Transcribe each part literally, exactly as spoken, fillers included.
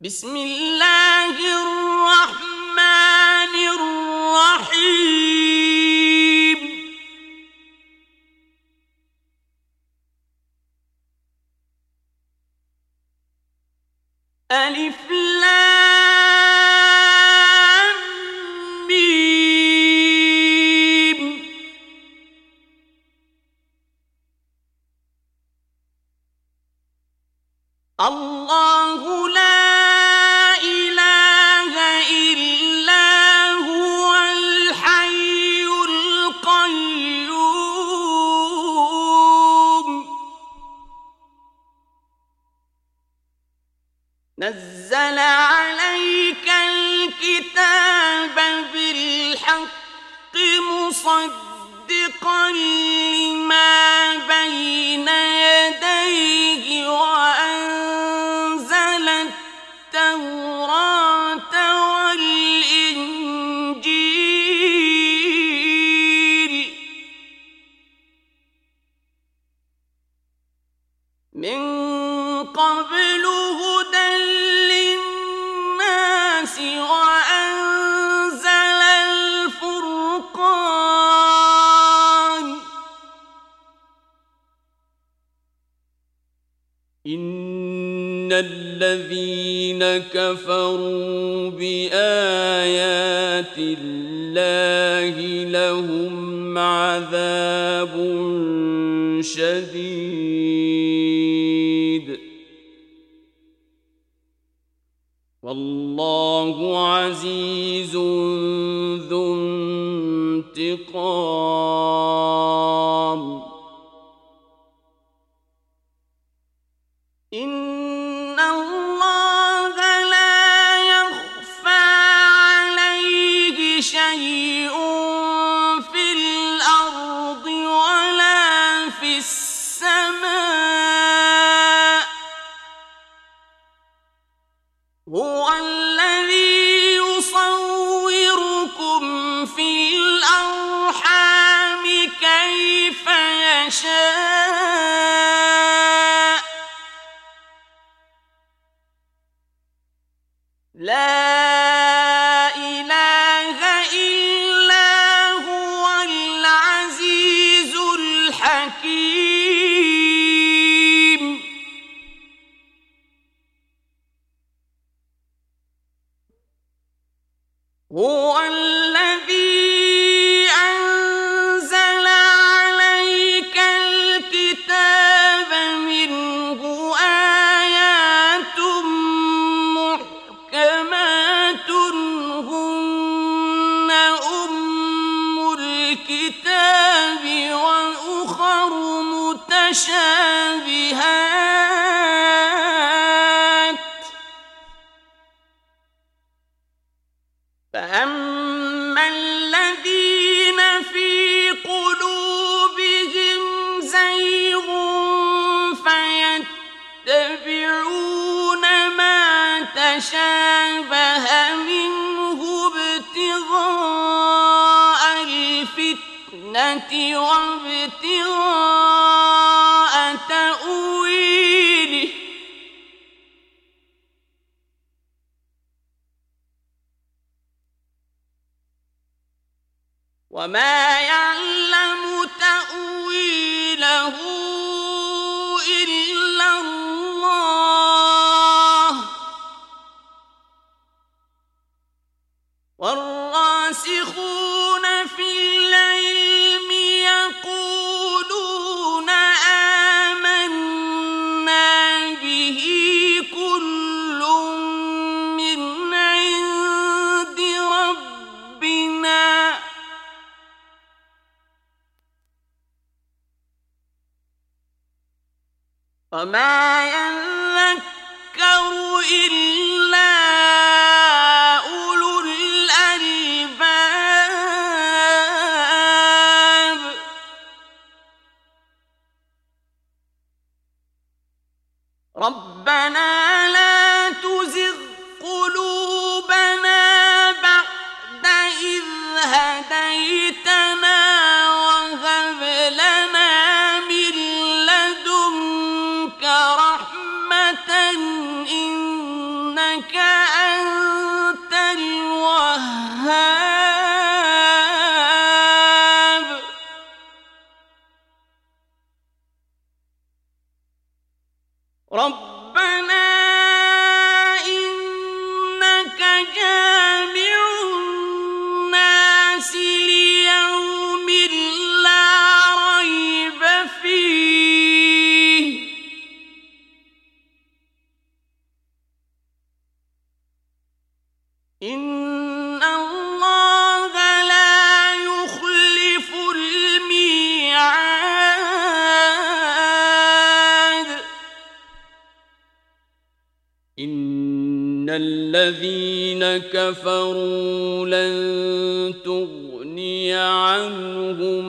بسم الله الرحمن الرحيم. ألف لام ميم. الله لا إله إلا هو الحي القيوم. نزل عليك الكتاب بالحق مصدقا لما بين يديه وأنزل التوراة والإنجيل من قبل هدى للناس وأنزل الفرقان. إن الذين كفروا بآيات الله لهم عذاب شديد والله عزيز ذو انتقام. إن الله لا يخفى عليه شيء في الأرض ولا في السماء. هو الذي يصوركم في الأرحام كيف يشاء. لا إله إلا هو العزيز الحكيم. هو الذي أنزل عليك الكتاب منه آيات محكمات هن أم الكتاب وأخر متشابهات فأما الذين في قلوبهم زيغ فيتبعون ما تشابه منه ابتغاء الفتنة وابتغاء تأويله وما يعلم تأويله إلا الله والراسخون في العلم يقولون آمنا به كل من عند ربنا وما يذكر إلا أولو الألباب. ربنا لا تزغ قلوبنا بعد إذ هديتنا وهب لنا من لدنك رحمة إنك إنك أنت الوهاب ربنا إنك جامع الناس ليوم لا ريب فيه إن الله لا يخلف الميعاد إن الذين كفروا لن تغني عنهم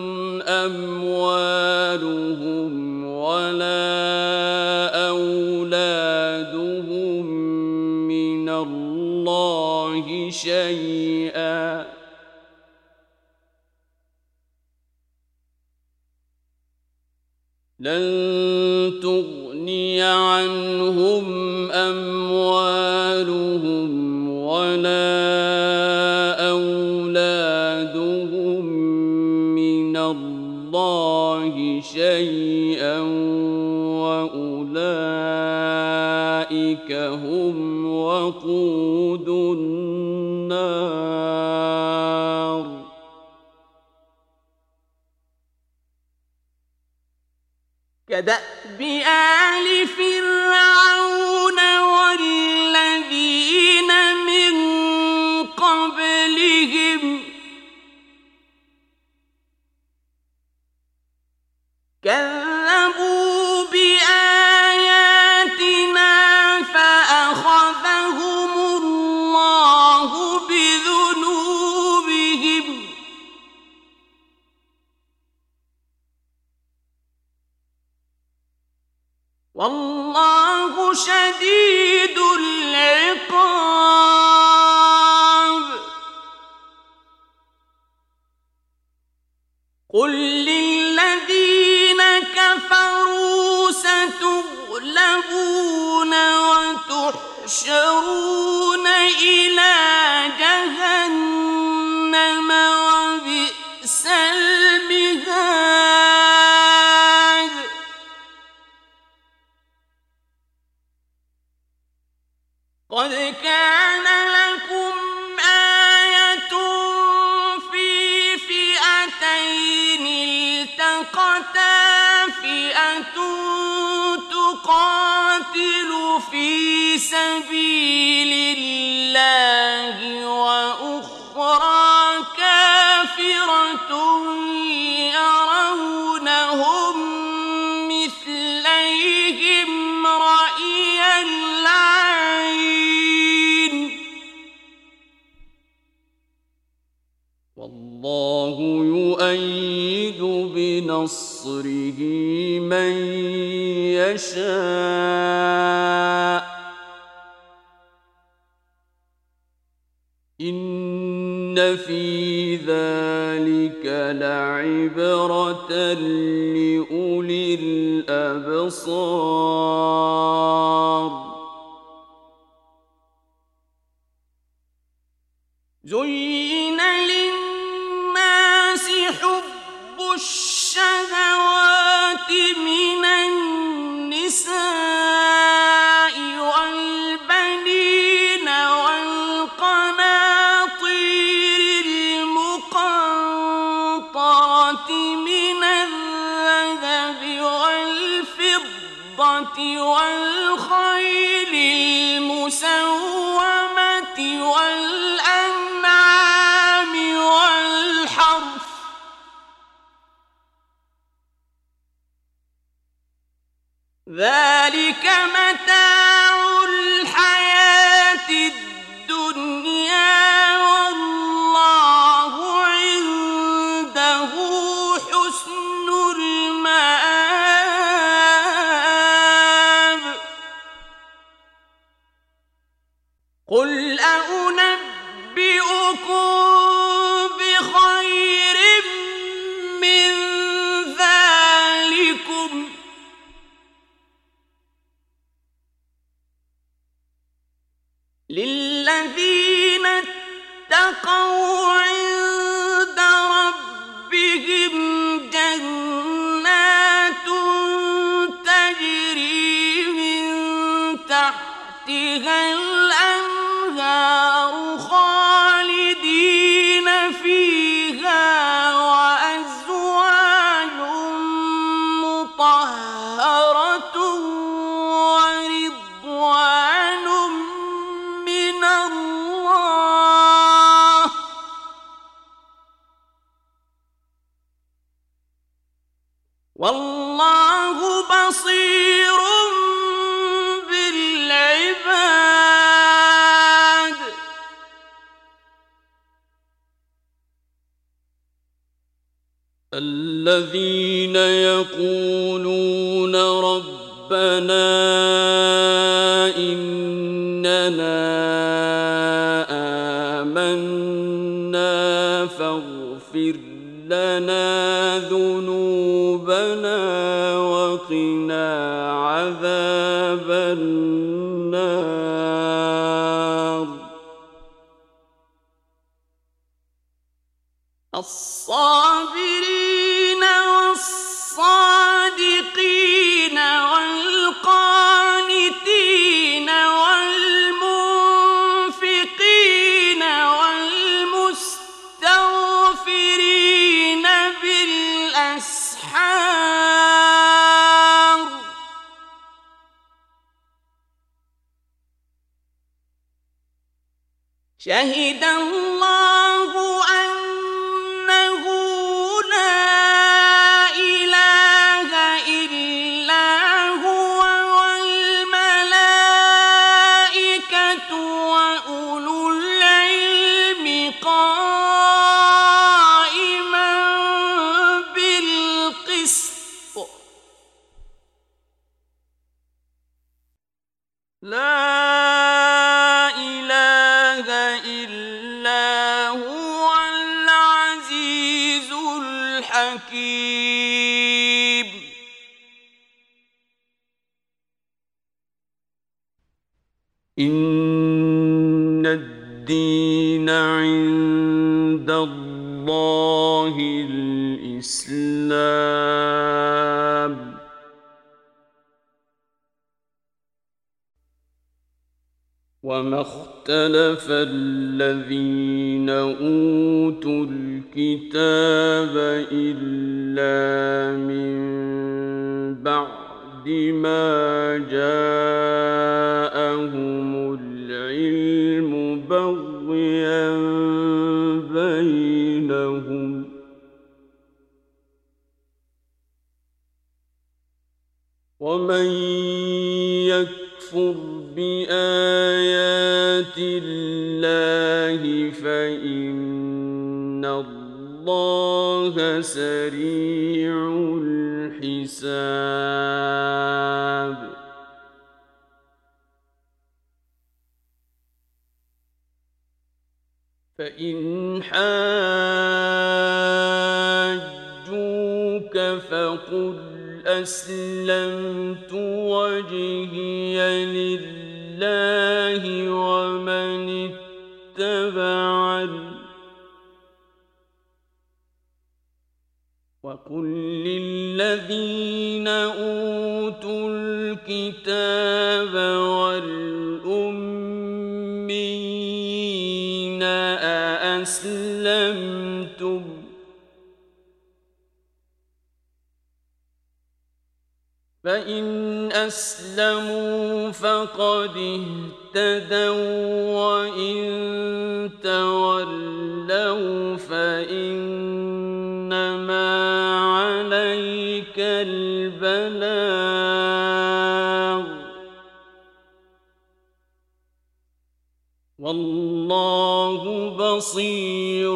أموالهم ولا أولادهم من الله شيئا لن تغني عنهم أموالهم ولا أولادهم من الله شيئا وأولئك هم وقود النار كدأب آل فرعون والذين من قبلهم كذبوا بآياتنا فأخذهم الله بذنوبهم والله شديد العقاب قل للذين كفروا ستغلبون وتحشرون إلى جهنم وبئس المهاد قد كان لكم آية في فئتين التقتا فئة تقاتل في سبيل الله وأخرى كافرة يرونهم مثليهم رأي العين والله يؤيد بنصره من يشاء إن في ذلك لعبرة لأولي الأبصار زين للناس حب الشهوات من النساء والبنين والقناطير المقنطرة من الذهب والفضة والخيل المسومة والأنعام والحرث ذلك متاع الحياة الدنيا والله عنده حسن المآب قل أنبئكم بخير من ذلكم للذين اتقوا عند ربهم جنات تجري من تحتها الأنهار خالدين فيها وأزواج مطهرة ورضوان من الله والله بصير بالعباد. الذين يقولون ربنا إننا آمنا فاغفر لنا ذنوبنا وقنا عذاب النار. الصابرين والصادقين والقانتين والمنفقين والمستغفرين بالأسحار شهد الله أنه لا إله إلا هو والملائكة وأولو العلم قائما بالقسط لا إله إلا هو العزيز الحكيم. إن الدين عند الله الإسلام وما اختلف الذين أوتوا الكتاب إلا من بعد ما جاءهم العلم بغيا بينهم ومن يكفر بآيات الله فإن الله سريع الحساب. فإن حاجوك فقل أسلمت وجهي لله ومن اتبعني وقل للذين أوتوا الكتاب والأميين أأسلمتم فإن أسلموا فقد اهتدوا وإن تولوا فإنما عليك البلاغ والله بصير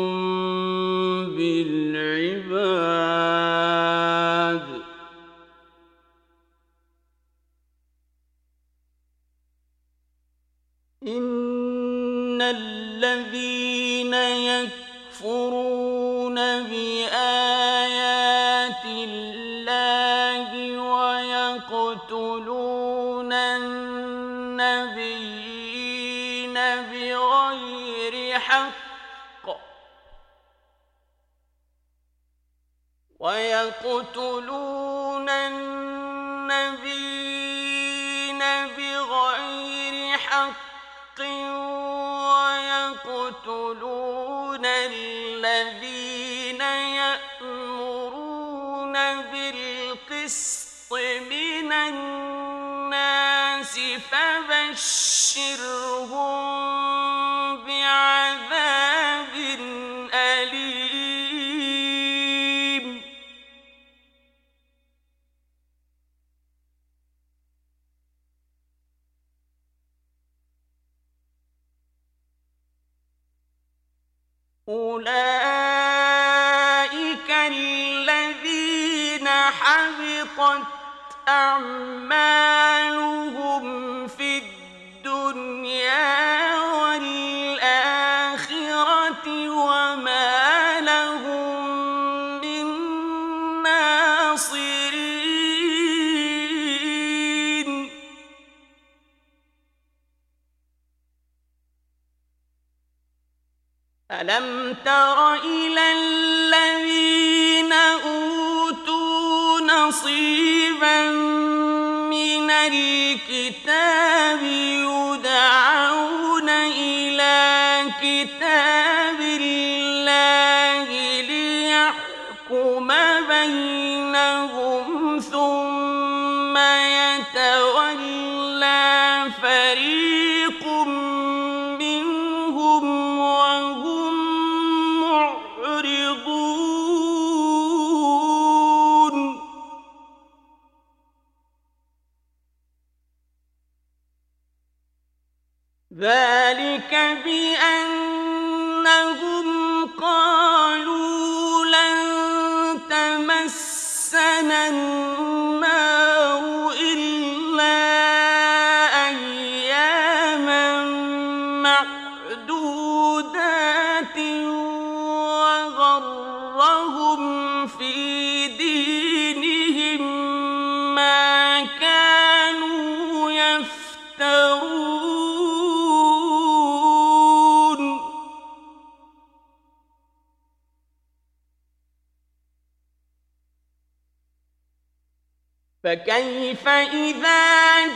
بالعباد. إن الذين يكفرون بآيات الله ويقتلون النبيين بغير حق ويقتلون النبيين بغير حق ويقتلون الذين يأمرون بالقسط من الناس فبشرهم بعذاب أليم. أولئك الذين حبطت أعمالهم في الدنيا والآخرة وما لهم من ناصرين. ألم تر إلى الذين أوتوا نصيبا من الكتاب يدعون إلى كتاب الله ليحكم بينهم ثم يتولى فريق منهم وهم معرضون. ذلك بأنهم قالوا لن تمسنا النار إلا أياما معدودات وغرهم في دينهم ما كانوا يفترون. فكيف إذا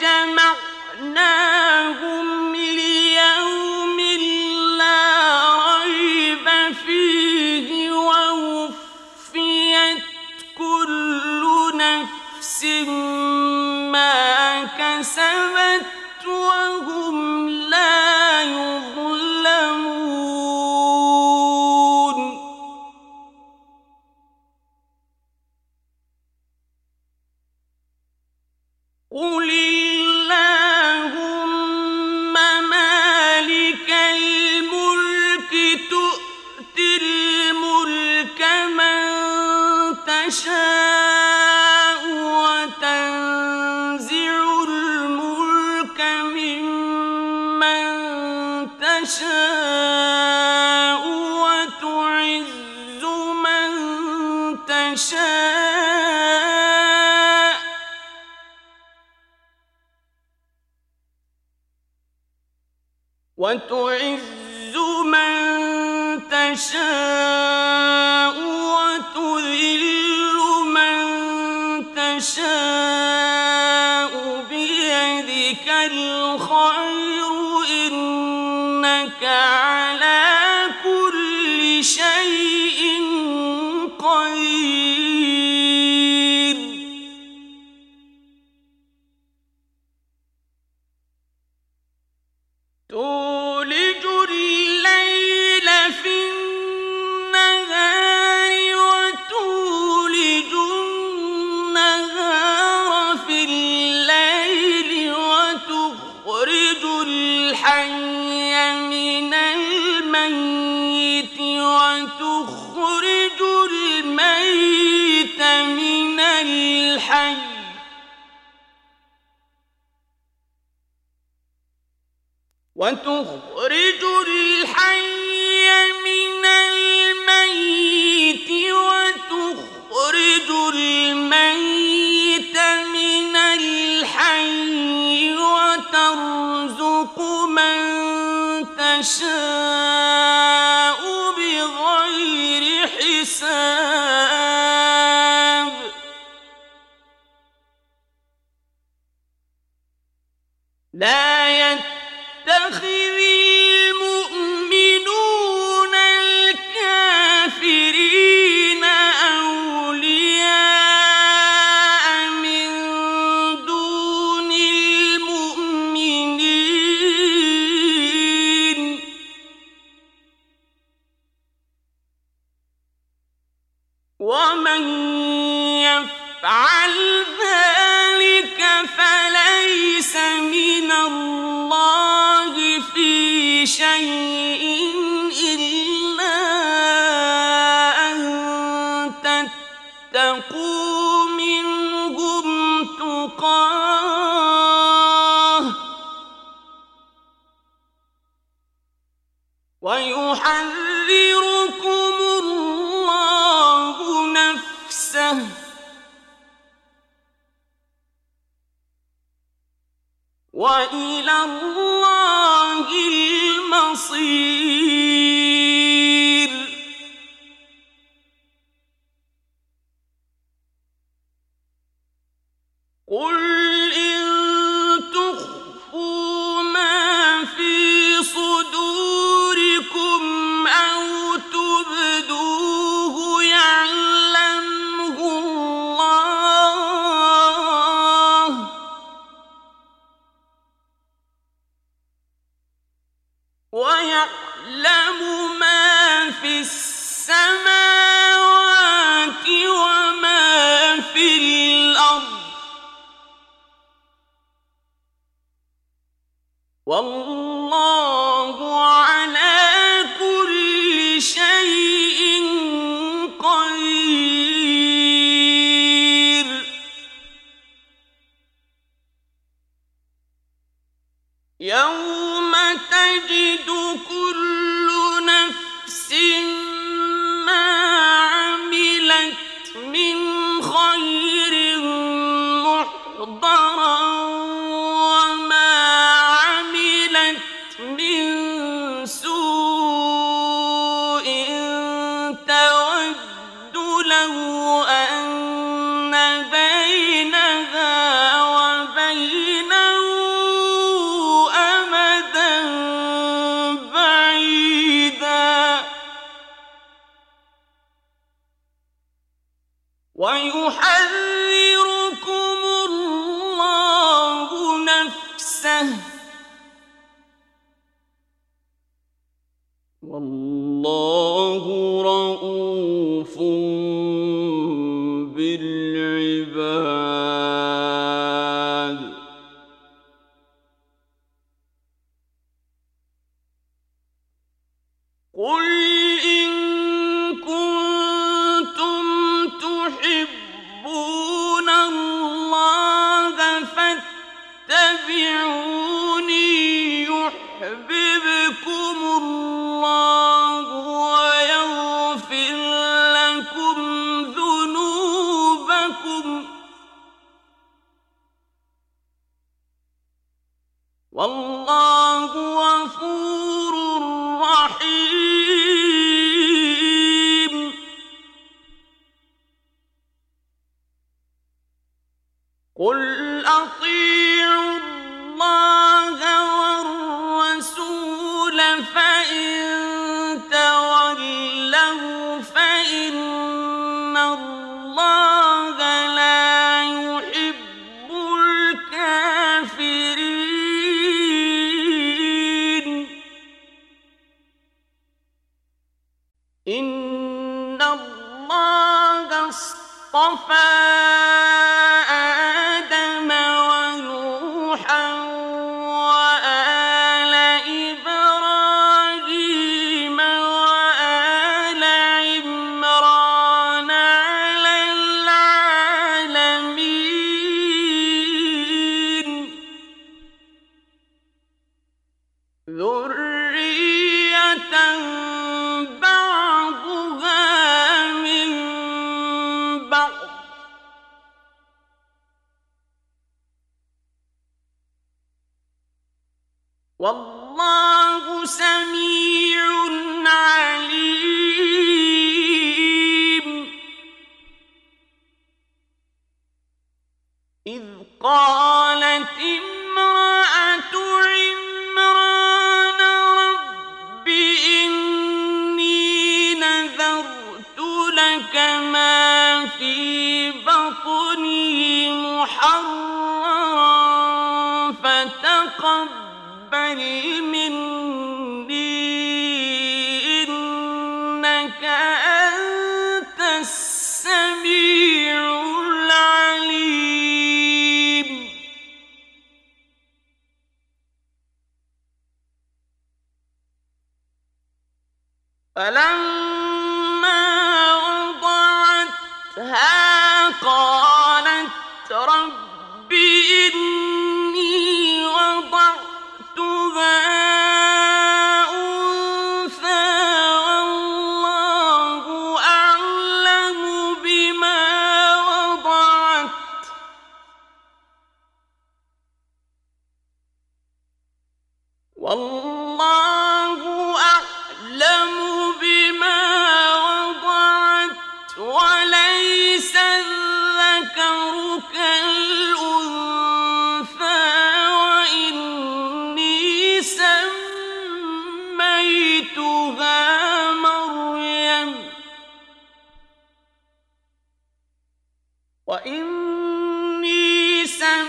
جمعناهم ليوم لا ريب فيه ووفيت كل نفس ما كسبت وهم لا يظلمون. قل اللهم مالك الملك تؤتي الملك من تشاء وتنزع الملك ممن تشاء وتعز من تشاء وتعز من تشاء وتذل من تشاء بيدك الخير إنك على كل شيء قدير. تولج الليل في النهار وتولج النهار في الليل وتخرج الحي من الميت وتخرج الميت من الحي وتخرج الحي من الميت وتخرج الميت من الحي وترزق من يشاء بغير حساب لا يتخذ المؤمنون الكافرين أولياء من دون المؤمنين ومن يفعل ذلك فليس من الله في شيء إلا أن تتقوا منهم تقاه ويحذركم الله نفسه وإلى الله المصير قل إن تخفوا ما في صدوركم أو تبدوه يعلمه الله ويعلم ما في السماوات وما في الأرض والله على كل شيء قدير يوم تجد كل نفس ما عملت من خير محضرا وما عملت من سوء تود لو أن بينها وبينه أمدا بعيدا ويحذركم الله نفسه والله رؤوف بالعباد قل إن كنتم تحبون الله فاتبعوني يحببكم الله ويغفر لكم ذنوبكم والله غفور رحيم قل أطيعوا الله والرسول فإن تولوا فإن الله لا يحب الكافرين إن الله اصطفى آدم ونوحا وآل إبراهيم وآل عمران على العالمين ذرية بعضها من بعض سميع عليم. إذ قالت امرأة عمران رب إني نذرت لك ما في بطني محررا فتقبل مني إنك أنت السميع العليم. فلما وضعتها قالت رب إني وضعتها أنثى والله أعلم بما وضعت والله أعلم بما وضعت وليس الذكر كالأنثى وإني سميتها مريم وإني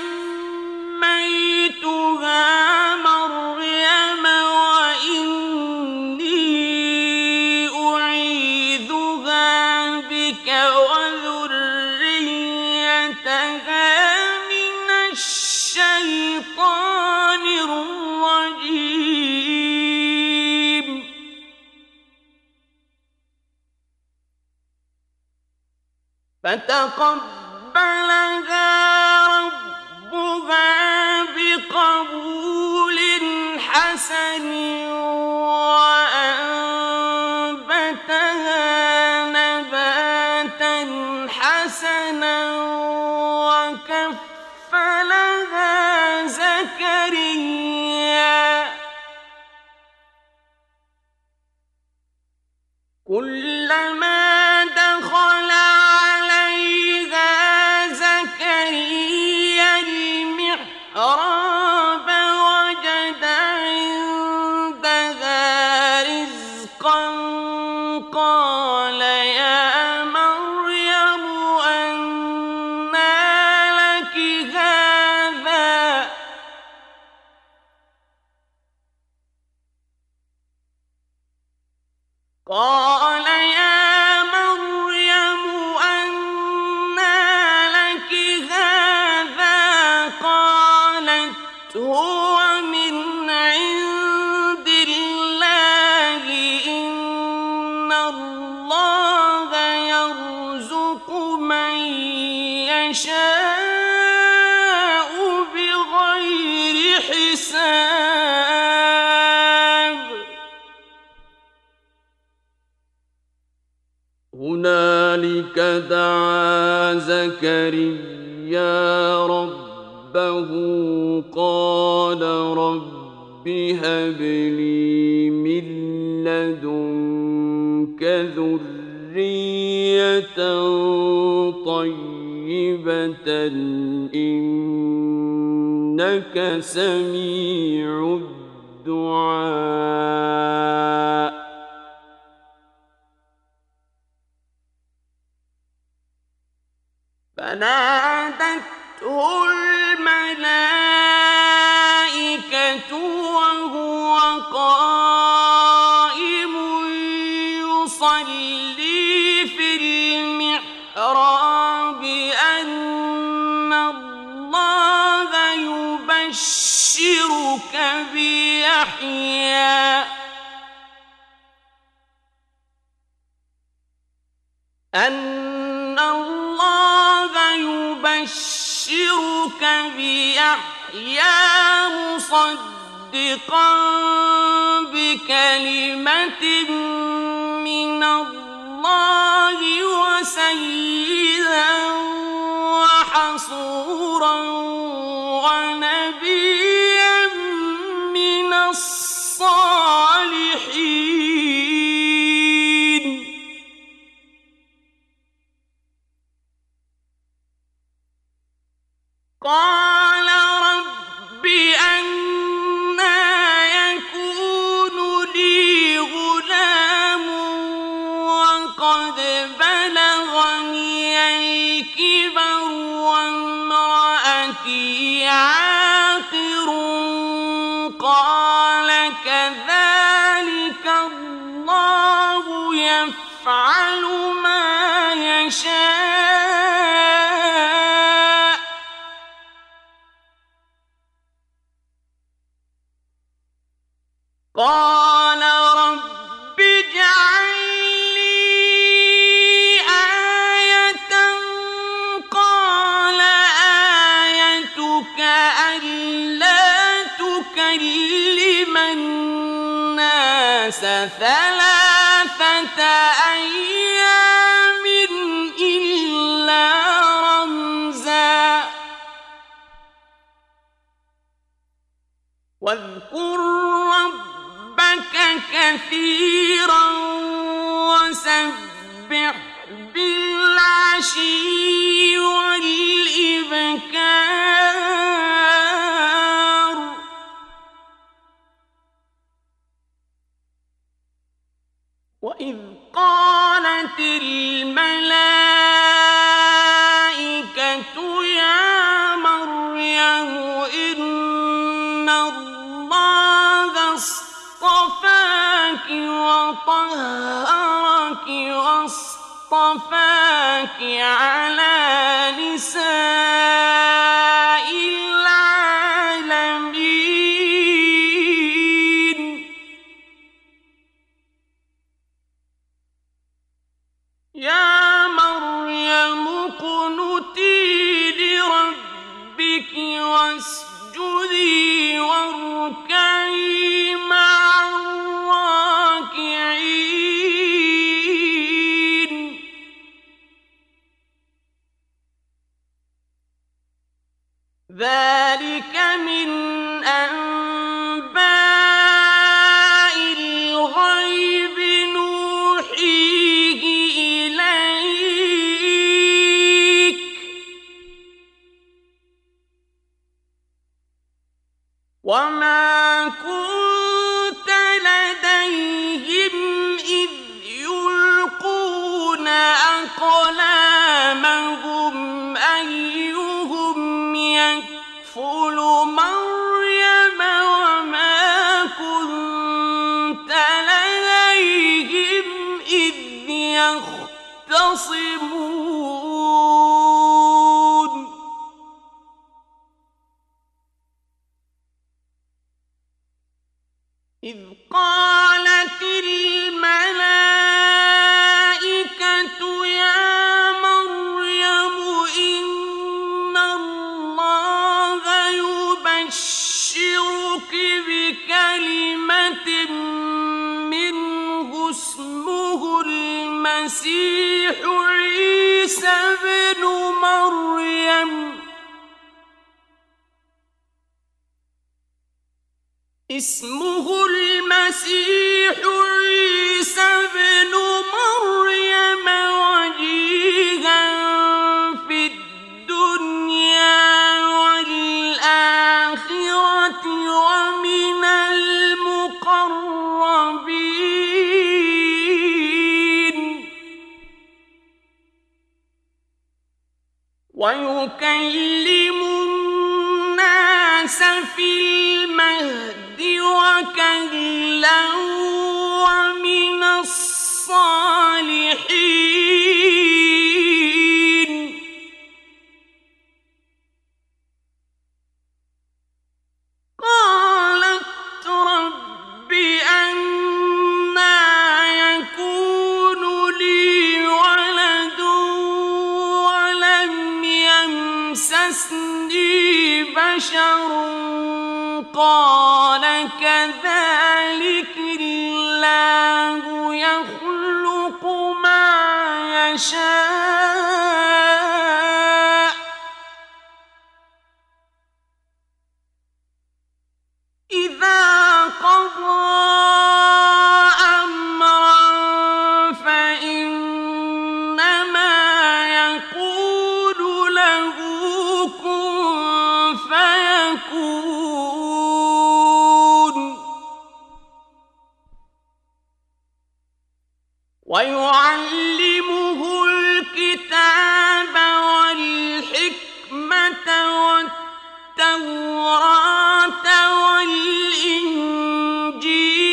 سميتها مريم وإني أعيذها بك وذريتها من الشيطان الرجيم. فتقبلها ربها بقبول حسن وأنبتها نباتا حسنا وكفلها زكريا كلما دخل عليها زكريا المحراب وجد عندها رزقا قال يا مريم أنى لك هذا قال يا مريم أنى لك هذا قالت هو من عند الله إن الله يرزق من يشاء بغير حساب. هنالك دعا زكريا ربه قال رب هب لي من لدنك ذرية طيبة إنك سميع الدعاء. فنادته الملائكة وهو قائم يصلي في المحراب أن الله يبشرك بيحيى أن الله يبشرك بيحيى مصدقا بكلمة من الله وسيدا وحصورا ونبيا من الصالحين. كَذَٰلِكَ اللَّهُ يَفْعَلُ مَا يَشَاءُ قَالَ رَبِّ اجْعَل لِّي آيَةً قَالَ آيَتُكَ أَلَّا تُكَلِّمَ النَّاسَ ثَلَاثَةَ أَيَّامٍ إِلَّا رَمْزًا ۗ وَاذْكُر رَّبَّكَ كَثِيرًا وَسَبِّحْ بِالْعَشِيِّ وَالْإِبْكَارِ. وَإِذْ قَالَتِ الْمَلَائِكَةُ يَا مَرْيَمُ إِنَّ اللَّهَ اصْطَفَاكِ وَطَهَّرَكِ وَاصْطَفَاكِ عَلَىٰ نِسَاءِ الْعَالَمِينَ. يَا مَرْيَمُ اقْنُتِي لِرَبِّكِ وَاسْجُدِي وَارْكَعِي مَعَ الرَّاكِعِينَ. ذَٰلِكَ مِنْ أَنبَاءِ الْغَيْبِ نُوحِيهِ إِلَيْكَ ۖ وَمَا كُنتَ لَدَيْهِمْ إِذْ يُلْقُونَ أَقْلَامَهُمْ أَيُّهُمْ يَكْفُلُ مَرْيَمَ وَمَا كُنتَ لَدَيْهِمْ إِذْ يَخْتَصِمُونَ. إِذْ قَالَتِ الْمَلَائِكَةُ يَا مَرْيَمُ إِنَّ اللَّهَ يُبَشِّرُكِ بِكَلِمَةٍ مِّنْهُ اسْمُهُ الْمَسِيحُ عِيسَى ابْنُ مَرْيَمَ اسمه المسيح عيسى ابن مريم وجيها في الدنيا والآخرة ومن المقربين. ويكلم الناس في المهد وكهلا ومن الصالحين. قالت رب أنى يكون لي ولد ولم يمسسني بشر قال كذلك الله يخلق ما يشاء إذا قضى أمرا فإنما يقول له كن فيكون. ويعلمه الكتاب والحكمة والتوراة والإنجيل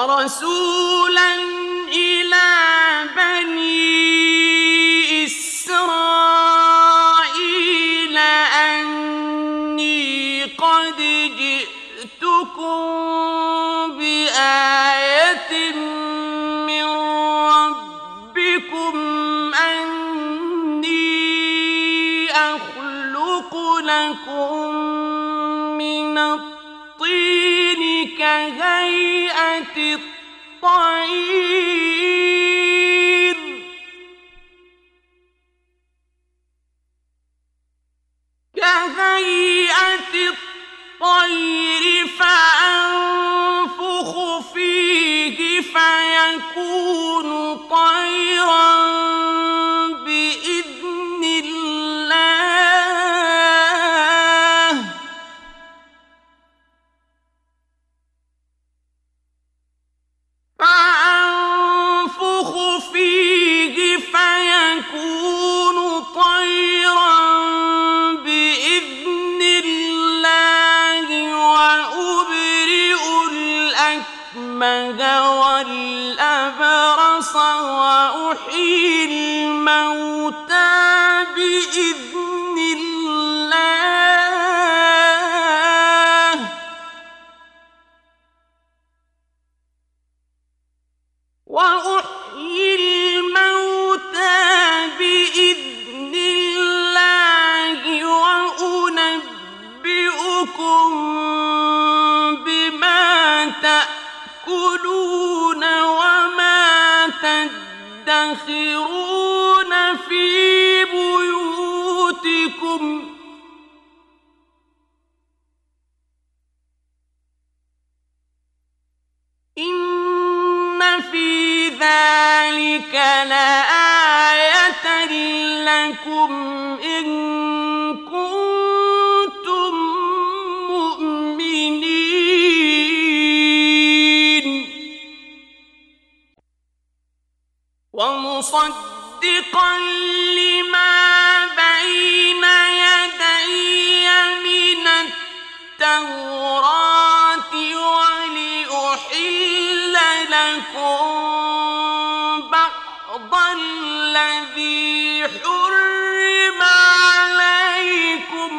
ورسولا إلى بني إسرائيل أني قد جئتكم بآية من ربكم أني أخلق لكم من الطين كهيئة الطير كهيئة الطير فأنفخ فيه فيكون طيرا بإذن الله فأنفخ فيه فيكون طيرا بإذن الله وأبرئ الأكمه والأبرص وأحيي الموتى بإذن الله وأحيي الموتى بإذن الله وأنبئكم بما تأكلون وما تدخرون في بيوتكم إن في ذلك لآية لكم إن كنتم مؤمنين ومصدقا لما بين يدي من التوراة ولأحل لكم بعض الذي حرم عليكم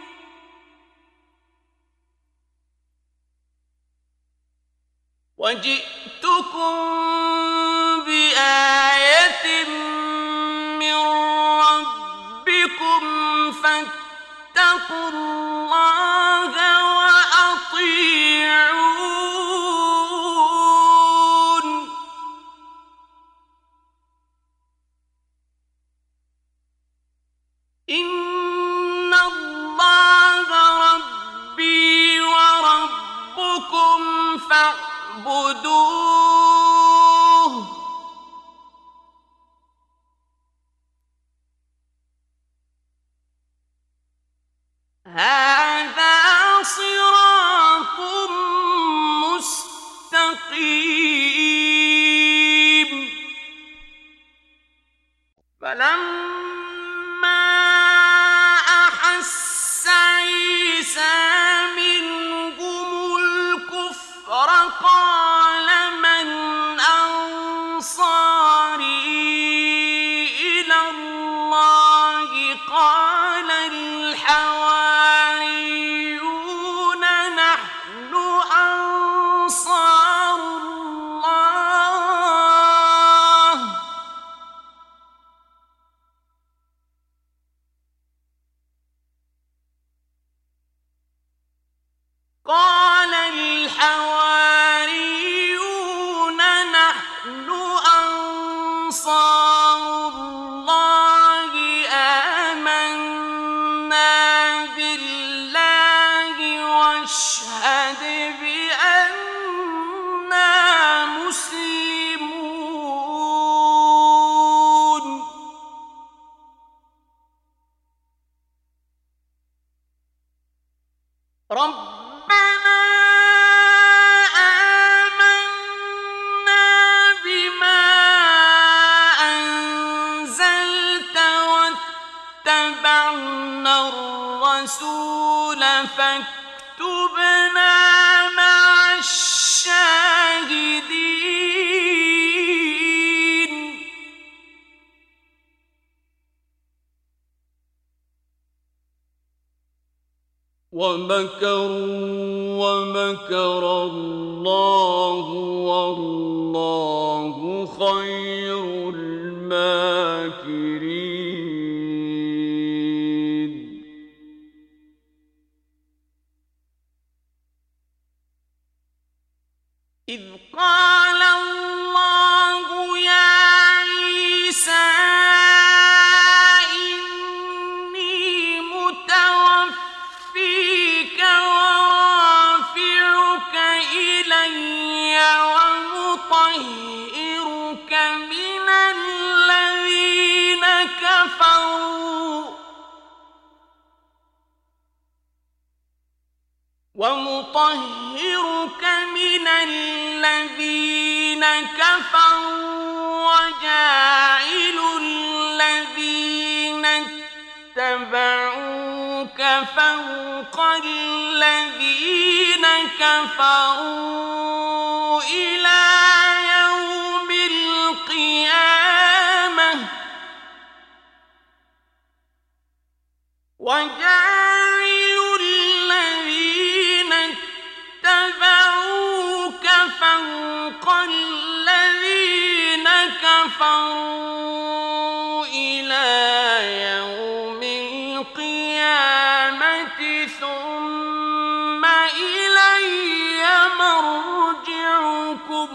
وجئتكم بآية من ربكم فاتقوا الله وأطيعون إن الله ربي وربكم فاعبدوه هذا صراط مستقيم فلما أحس عيسى منهم الكفر قال من أنصاري إلى الله قال الحواريون نحن أنصار الله قال الحواريون نحن أنصار الله آمنا بالله واشهد بأننا مسلمون ربنا آمنا بما أنزلت واتبعنا الرسول فاكتبنا مع الشهداء الشاهدين ومكروا ومكر الله والله خير الماكرين إذ قال الله يا عيسى إني متوفيك ورافعك إلي ومطهرك من الذين كفروا ومطهرك من الذين كفروا وجاعل الذين اتبعوك فوق الذين كفروا إلى يوم القيامة وجاعل الذين اتبعوك فوق الذين كفروا إلى يوم القيامة ثم إلي مرجعكم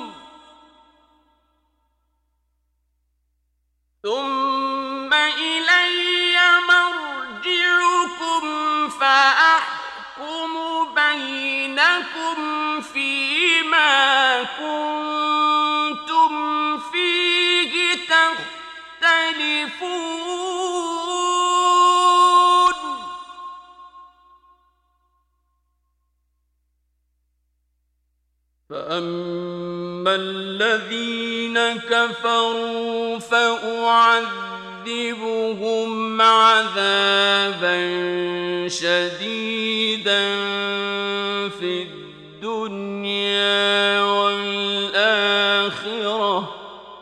ثم إلي مرجعكم فأحكم بينكم فيما كنتم فيه تختلفون فأما الذين كفروا فأعذبهم عذابا شديدا في الدنيا والآخرة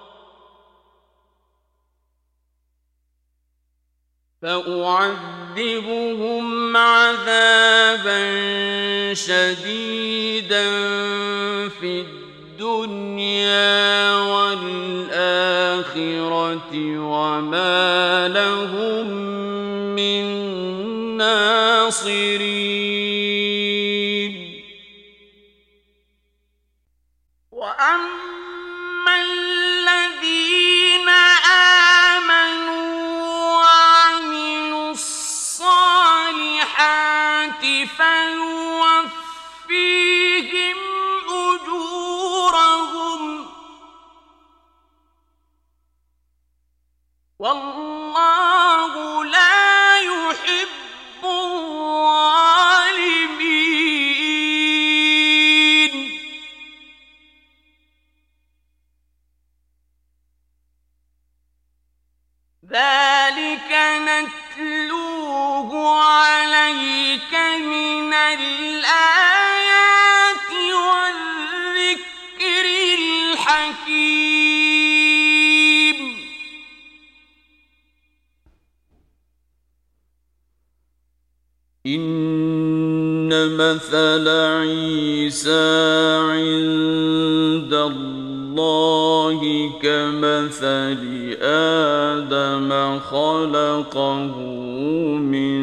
فأعذبهم عذابا شديدا في الدنيا والآخرة وما لهم من ناصرين وأما الذين آمنوا وعملوا الصالحات فيوفيهم أجورهم والله لا يحب الظالمين ذلك نتلوه عليك من الآيات والذكر الحكيم إن مثل عيسى عند الله كمثل آدم خلقه من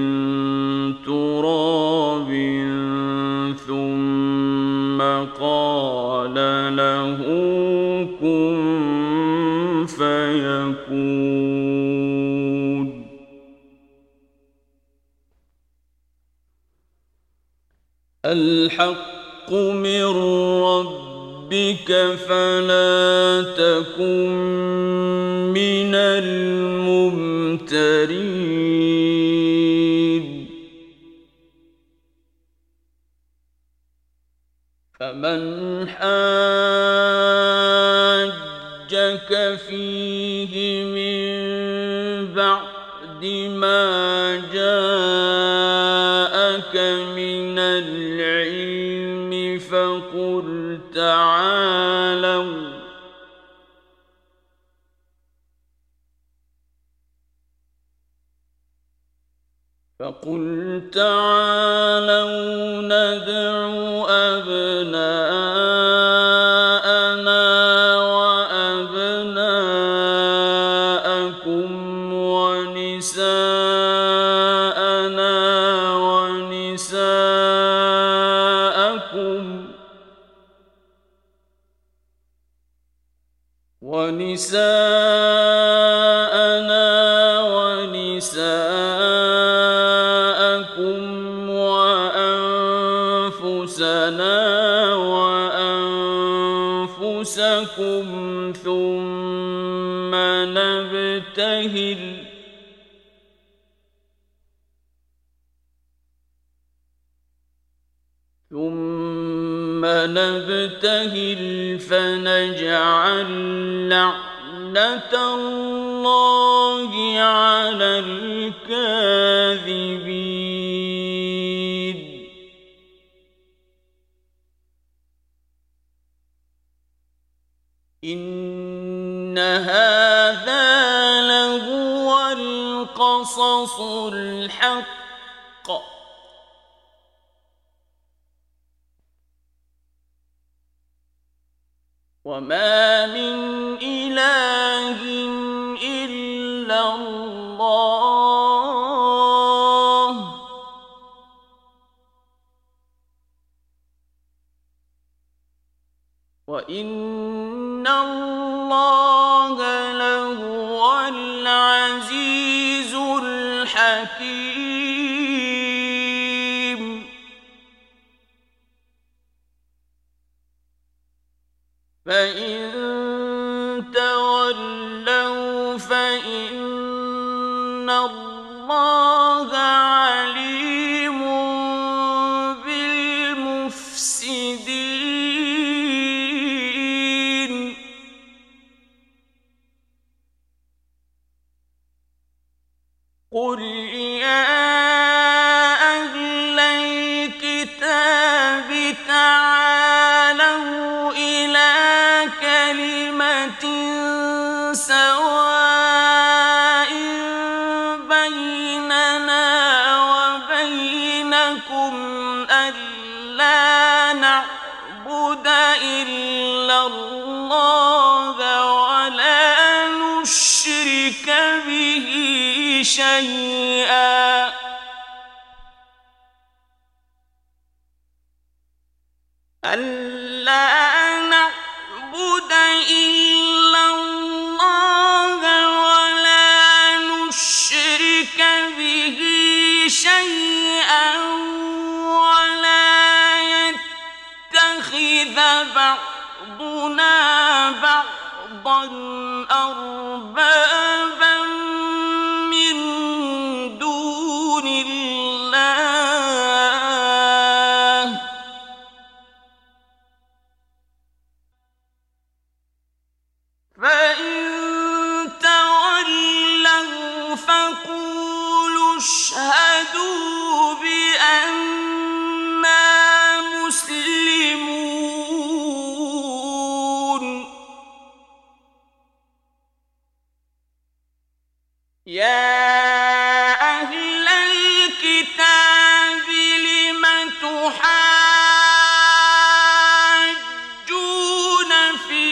تراب ثم قال له كن فيكون الحق من ربك فلا تكن من الممترين فمن حاجك فيه من بعد ما جاءك من العلم فقل تعالى فقل تعالوا ندع أبناءنا وأبناءكم ونساءنا ونساءكم ونساءنا ونساءكم وأنفسنا وأنفسكم ثم نبتهل ثم نبتهل فنجعل لعنة الله على الكاذبين إن هذا لهو القصص الحق وما من إله إلا الله وإن الله لهو العزيز الحكيم فإن تولوا فإن الله عليم بالمفسدين قل يا أهل الكتاب تعالوا إلى كلمة سواء بيننا وبينكم ألا نعبد إلا الله ولا نشرك به شيئا ألا نعبد إلا الله ولا نشرك به شيئا ولا يتخذ بعضنا بعضا أربابا من دون الله فإن تولوا فقولوا اشهدوا بأننا مسلمون يا أهل الكتاب لم تحاجون في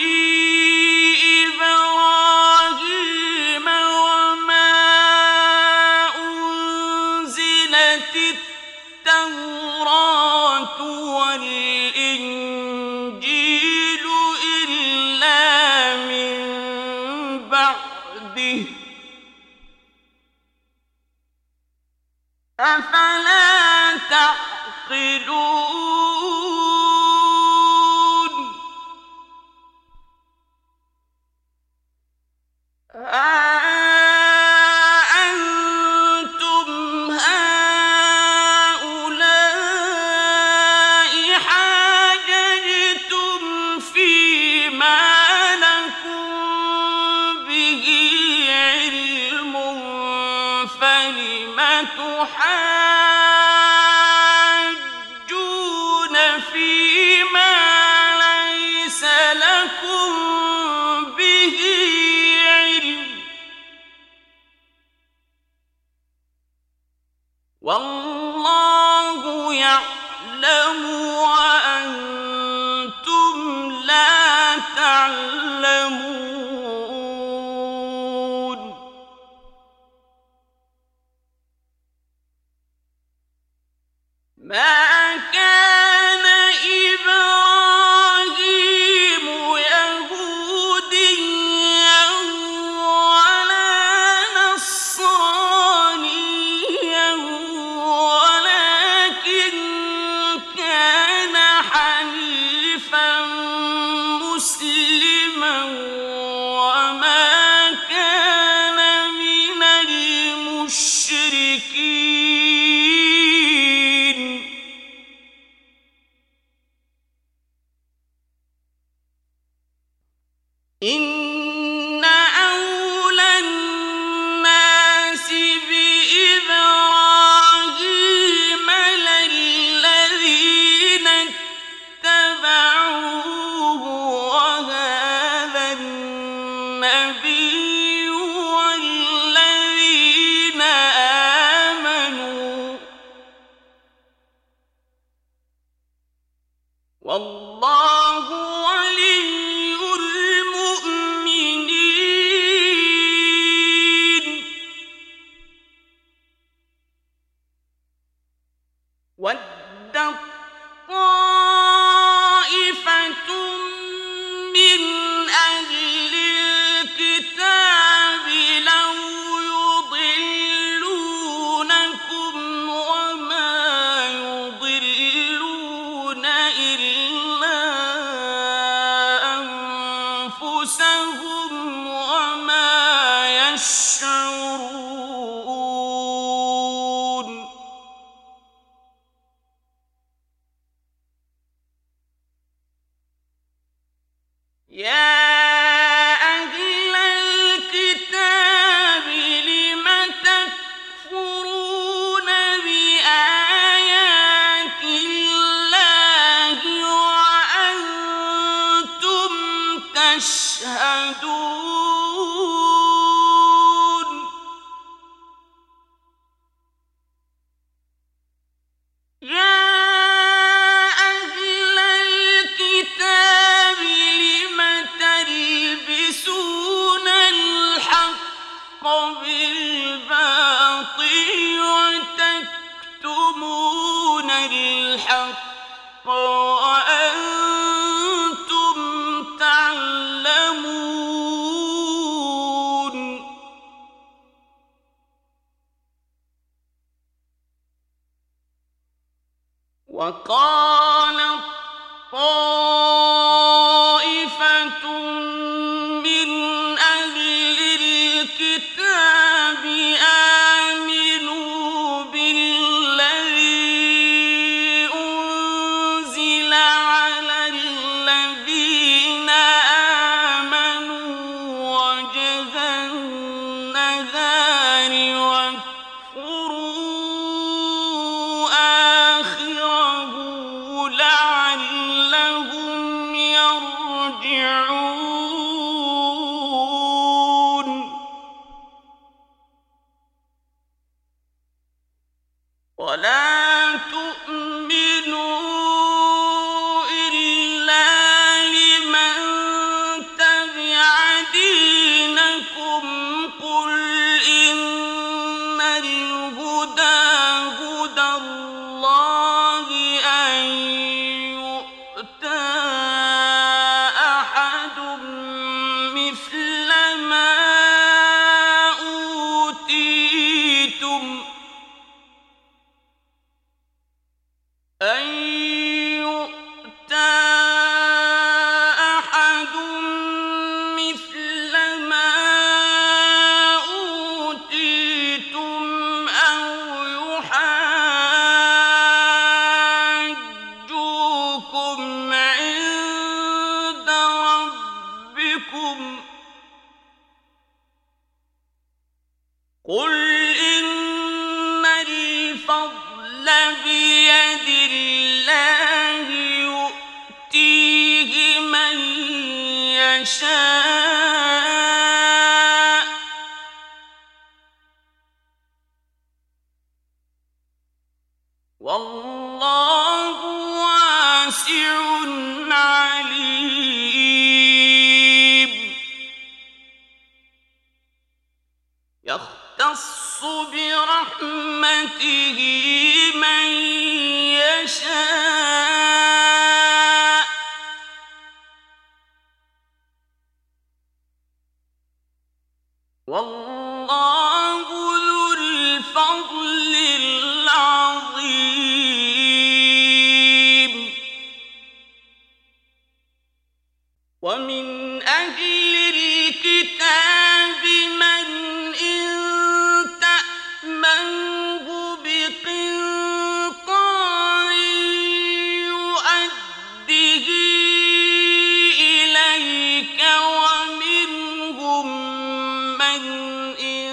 إبراهيم وما أنزلت التوراة والإنجيل إلا من بعده أفلا تعقلون ها أنتم هؤلاء حاججتم فيما لكم به علم فلم تحاجون فيما ليس لكم به علم والله يعلم وأنتم لا تعلمون ما كان إبراهيم يهوديا ولا نصرانيا ولكن كان حنيفا مسلما وما كان من المشركين إن أولى الناس بإبراهيم للذين اتبعوه وهذا النبي والذين آمنوا والله ولي المؤمنين ودت طائفة من أهل الكتاب لو يضلونكم وما يضلون إلا أنفسهم وما يشعرون يا أهل الكتاب لم تكفرون بآيات الله وأنتم تشهدون يا أهل الكتاب لم تلبسون الحق بالباطل وتكتمون الحق وأنتم تعلمون وقالت طائفة من أهل الكتاب آمنوا بالذي أنزل على الذين آمنوا وجه النهار واكفروا آخره لعلهم يرجعون ولا تؤمنوا إلا لمن تبع دينكم قل إن الهدى هدى الله أن يؤتى أحد مثل ما أوتيتم أن يؤتى أحد مثل ما أوتيتم أو يحاجوكم عند ربكم قل إن الفضل بيد الله يؤتيه من يشاء والله واسع عليم يختص برحمته من يشاء والله ذو الفضل العظيم ومن أهل الكتاب من إن تأمنه بقنطار يؤده إليك ومنهم من إن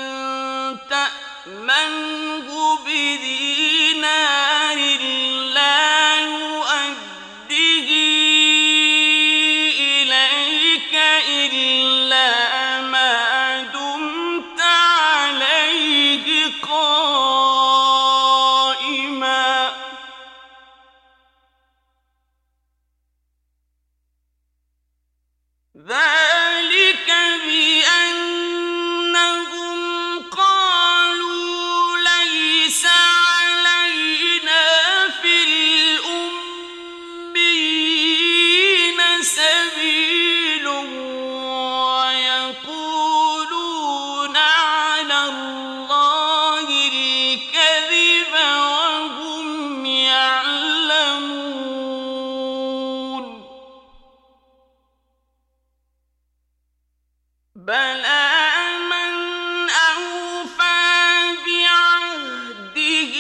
تأمنه بدينار لا يؤده إليك إلا ما دمت عليه قائما ذلك بأنهم قالوا ليس علينا في الأميين سبيل ويقولون على الله الكذب وهم يعلمون بلى من أوفى بعهده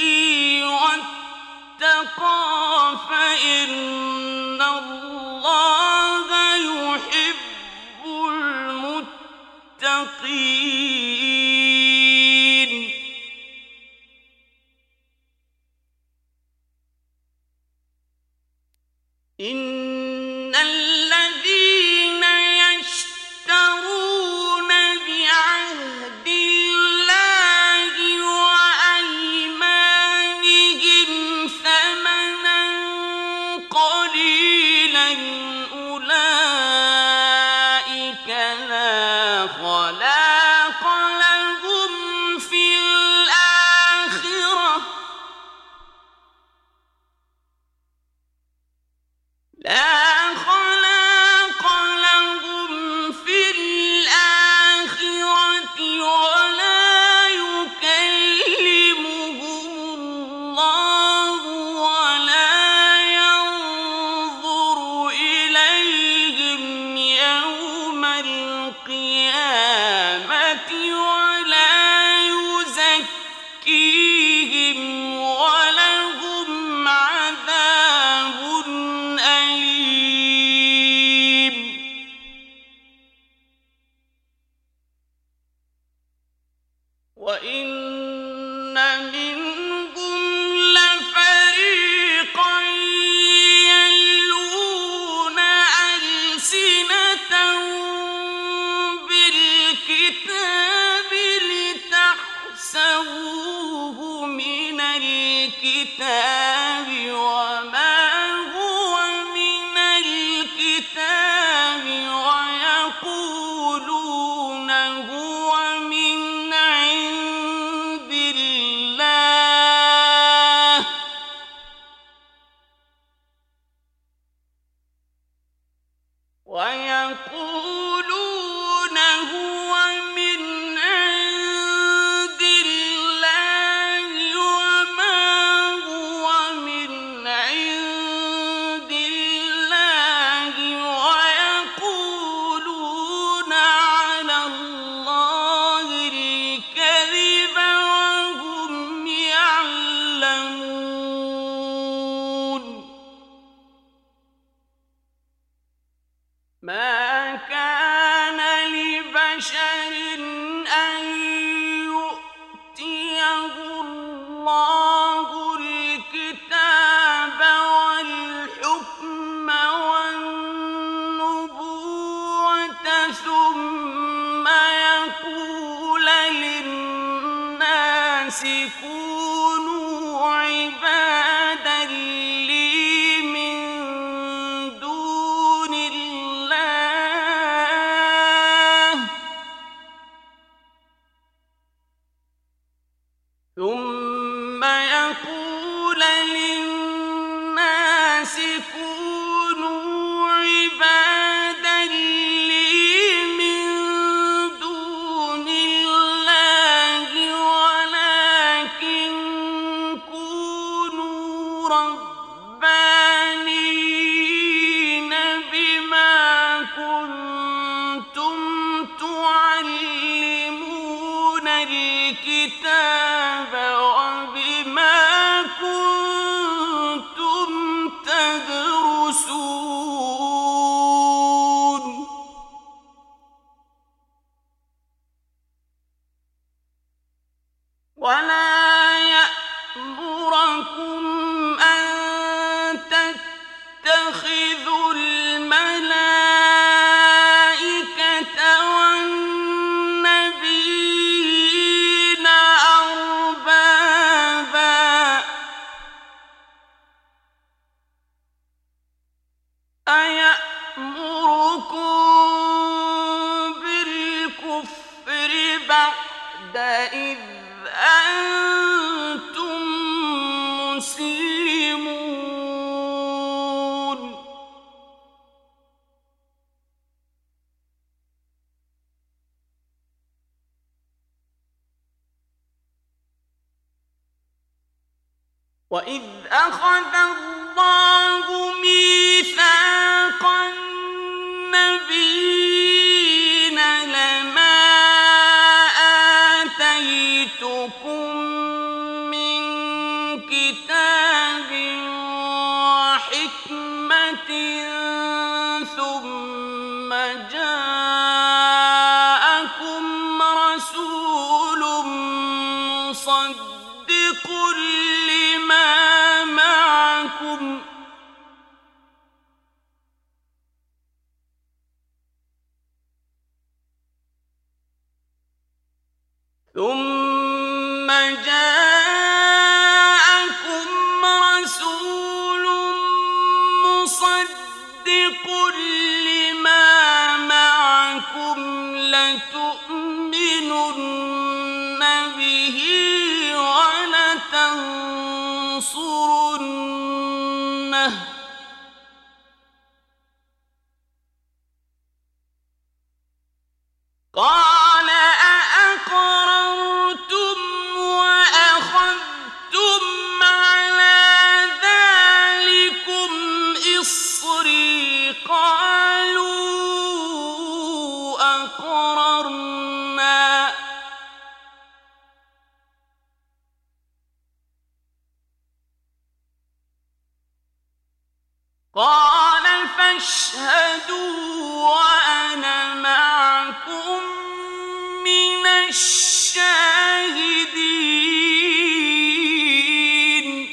واتقى فإن الله يحب المتقين إن الذين يشترون بعهد الله وأيمانهم ثمنا قليلا أولئك لا خلاق لهم في الآخرة لا خلاق لهم في الآخرة ولا يكلمهم الله ولا ينظر إليهم يوم القيامة ولا يزكيهم ولهم عذاب أليم وإن منهم لفريقا يلوون ألسنتهم بالكتاب لتحسبوه من الكتاب وما هو من الكتاب ويقولون هو من عند الله ويقولون هو من عند الله وما هو من عند الله ويقولون على الله الكذب وهم يعلمون ما كان لبشر أن يؤتيه الله الكتاب والحكم والنبوة ثم يقول للناس كونوا عبادا فيقول للناس كونوا عبادا لي من دون الله ولكن كونوا ربانيين بما كنتم تعلمون الكتاب وبما كنتم تدرسون ولا يأمركم أن تتخذوا الملائكة والنبيين أربابا أيأمركم بالكفر بعد إذ أنتم مسلمون وإذ أخذ الله ميثاق النبيين لما آتيتكم من كتاب وحكمة ثم جاءكم رسول مصدق لما معكم ثم جاءكم رسول مصدق لما معكم لتؤمنن به ولتنصرنه قال أأقررتم وأخذتم على ذلكم إصري قالوا أقررنا قال فاشهدوا وأنا معكم من الشاهدين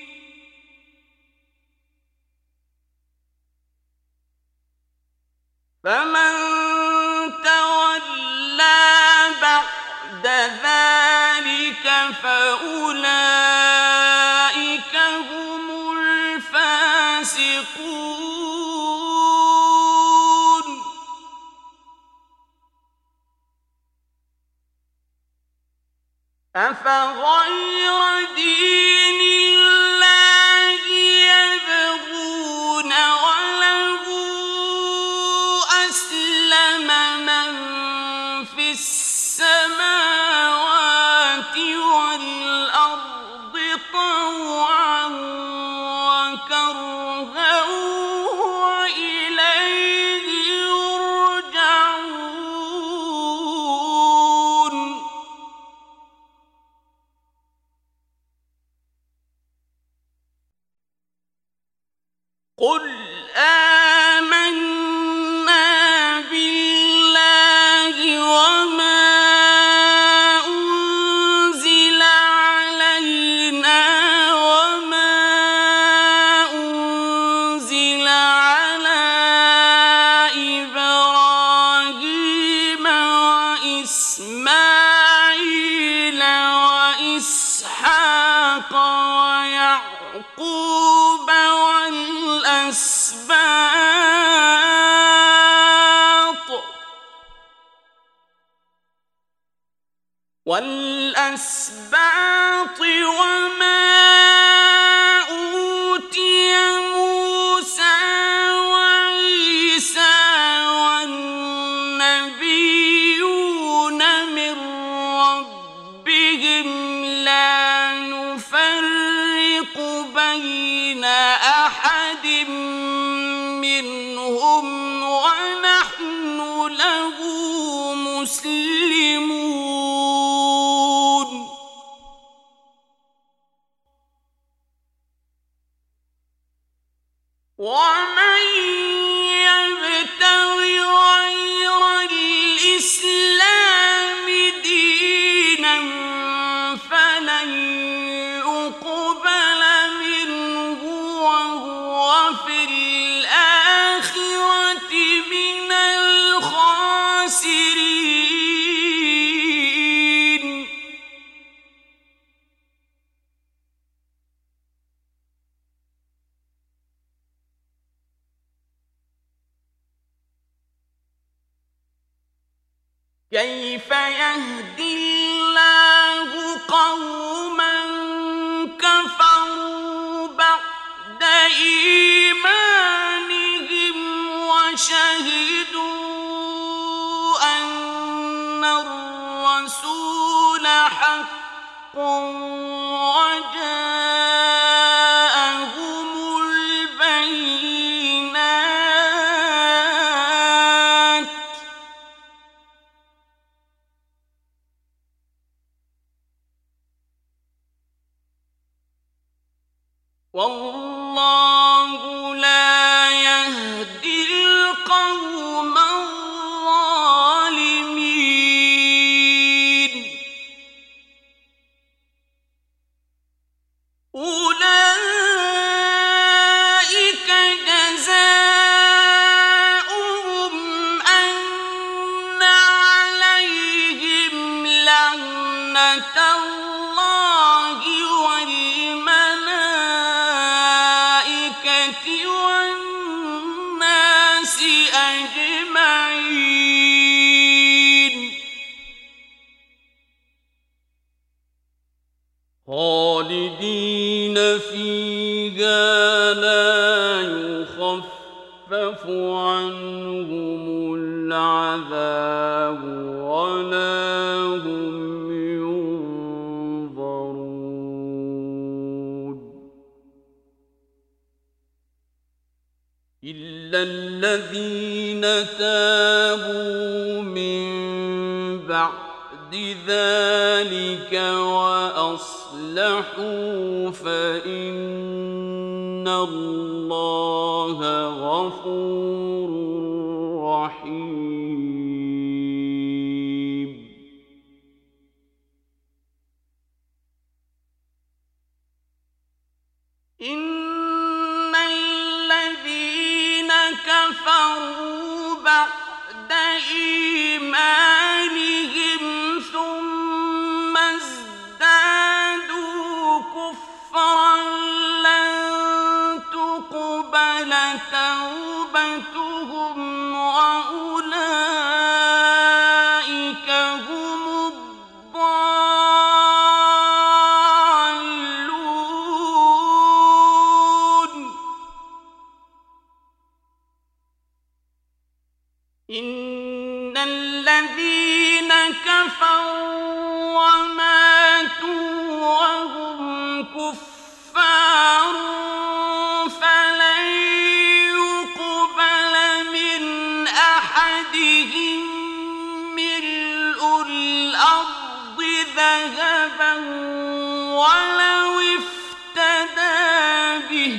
فمن تولى بعد ذلك فأولئك هم الفاسقون أفغير دين الله يبغون وله أسلم من في السماوات والأرض طوعا وكرها وإليه يرجعون قل آمنا بالله وما أنزل علينا وما أنزل على إبراهيم وإسماعيل وإسحاق ويعقوب والأسباط والأسباط وما ومن يبتغ غير الإسلام دينا فلن يقبل منه وهو في الآخرة من الخاسرين. كيف يهدي الله قوما كفروا بعد إيمانهم وشهدوا أن الرسول حق وجاءهم البينات والله لا يهدي القوم الظالمين. أولئك جزاؤهم أن عليهم لعنة الله والملائكة والناس أجمعين خالدين فيها لا يخفف عنهم العذاب ولا هم ينظرون إلا الذين تابوا من بعد ذلك وأصلحوا فإن الله غفور رحيم. إن الذين كفروا بعد إيمانهم ثم ازدادوا كفرا لن تقبل توبتهم وأولئك هم الضالون. إن الذين كفروا وماتوا وهم كفار فلن يقبل من أحدهم ملء الأرض ذهبا ولو افتدى به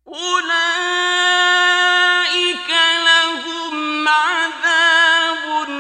أولئك لهم عذاب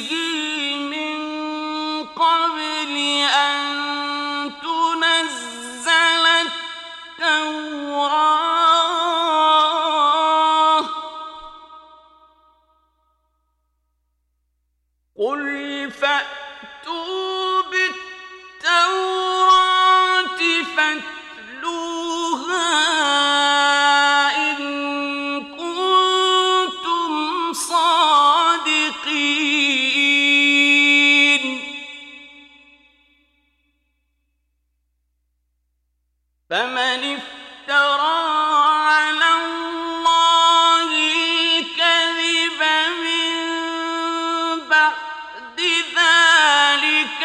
به من قبل أن تنزل التوراة قل فأتوا بالتوراة فاتلوها إن كنتم صادقين فمن افترى على الله الكذب من بعد ذلك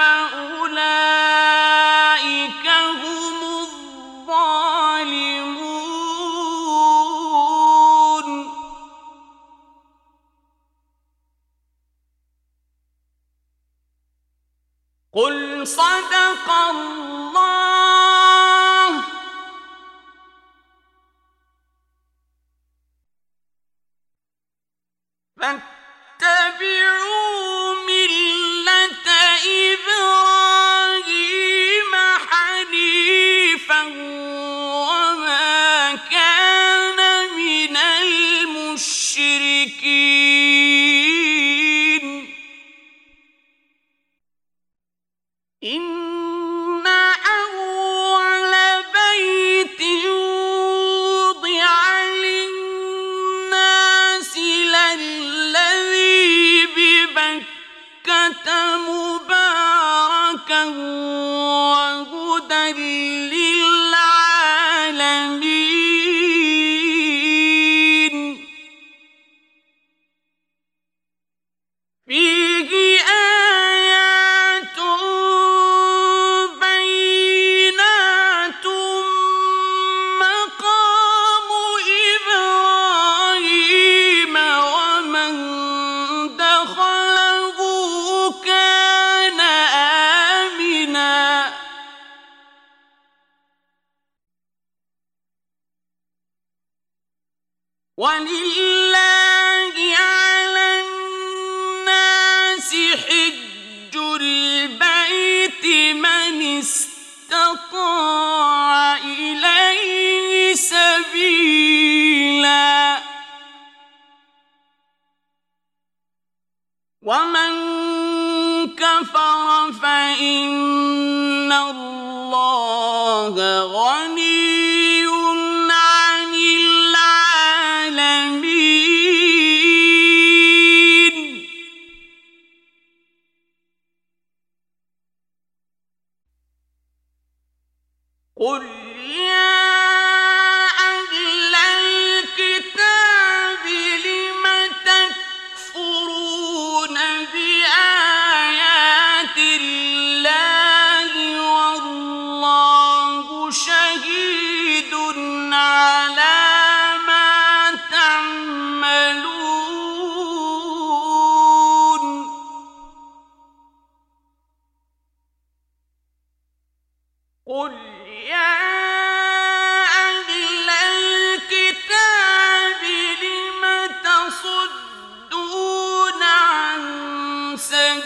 فأولئك هم الظالمون قل صدق الله فاتبعوا ملة إبراهيم حنيفا وما كان من المشركين إن أول بيت وضع للناس للذي ببكة مباركا وهدى للعالمين فيه آيات بينات مقام إبراهيم ومن دخله كان آمنا ولله على الناس حج البيت من استطاع إليه سبيلا ومن كفر فإن الله غني عن العالمين قل يا أهل الكتاب لم تكفرون بآيات الله والله شهيد على ما تعملون قل يا أهل الكتاب لم تصدون عن سبيل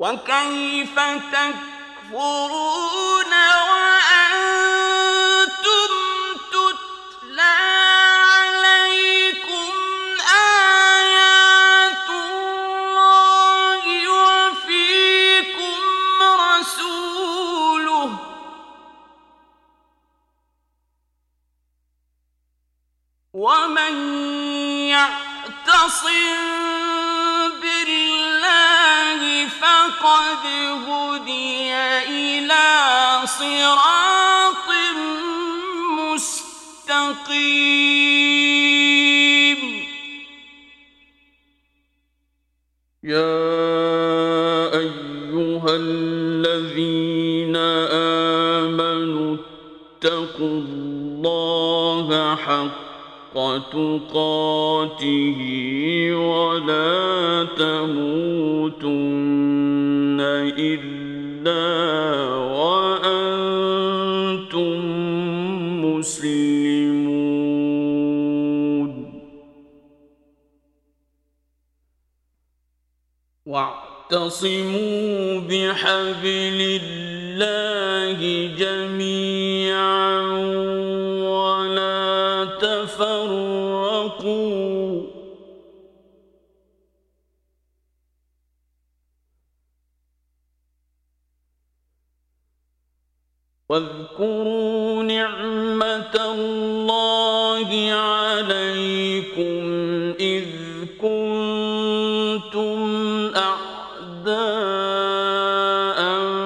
وكيف تكفرون وأنتم تتلى عليكم آيات الله وفيكم رسوله ومن يعتصم بالله فقد هدي إلى صراط مستقيم يا أيها الذين آمنوا اتقوا الله حق تقاته ولا تموتن إلا وأنتم مسلمون واعتصموا بحبل الله جميعا ولا تفرقوا واذكروا نعمة الله عليكم إذ كنتم أعداء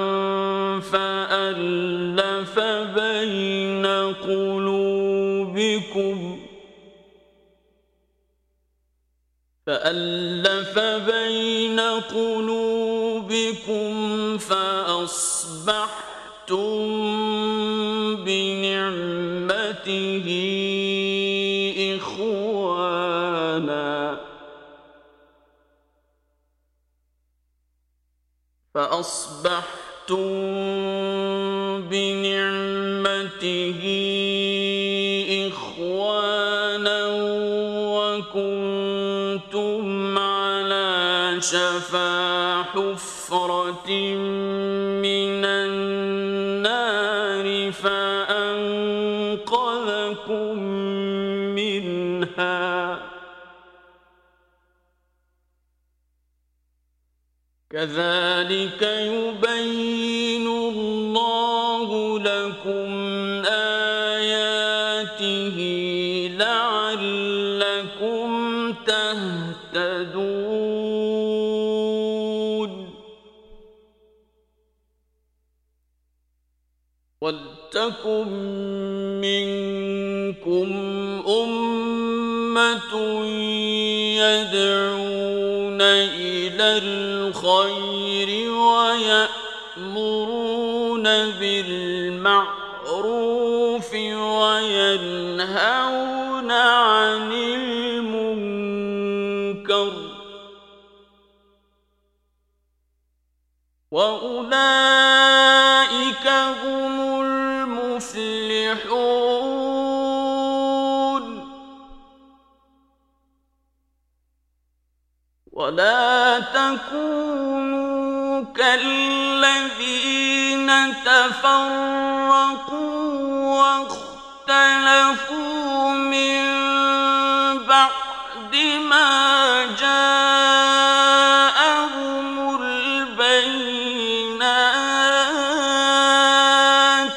فألف بين قلوبكم فألف بين قلوبكم فأصبحتم بنعمته إخوانا فأصبحتم بنعمته إخوانا وكنتم على شفا حفرة من النار فأنقذكم منها كذلك يبين الله لكم آياته لعلكم تهتدون ولتكن منكم أمة يدعون إلى الخير ويأمرون بالمعروف وينهون عن المنكر وأولئك هم المفلحون ولا تكونوا كالذين تفرقوا واختلفوا من بعد ما جاءهم البينات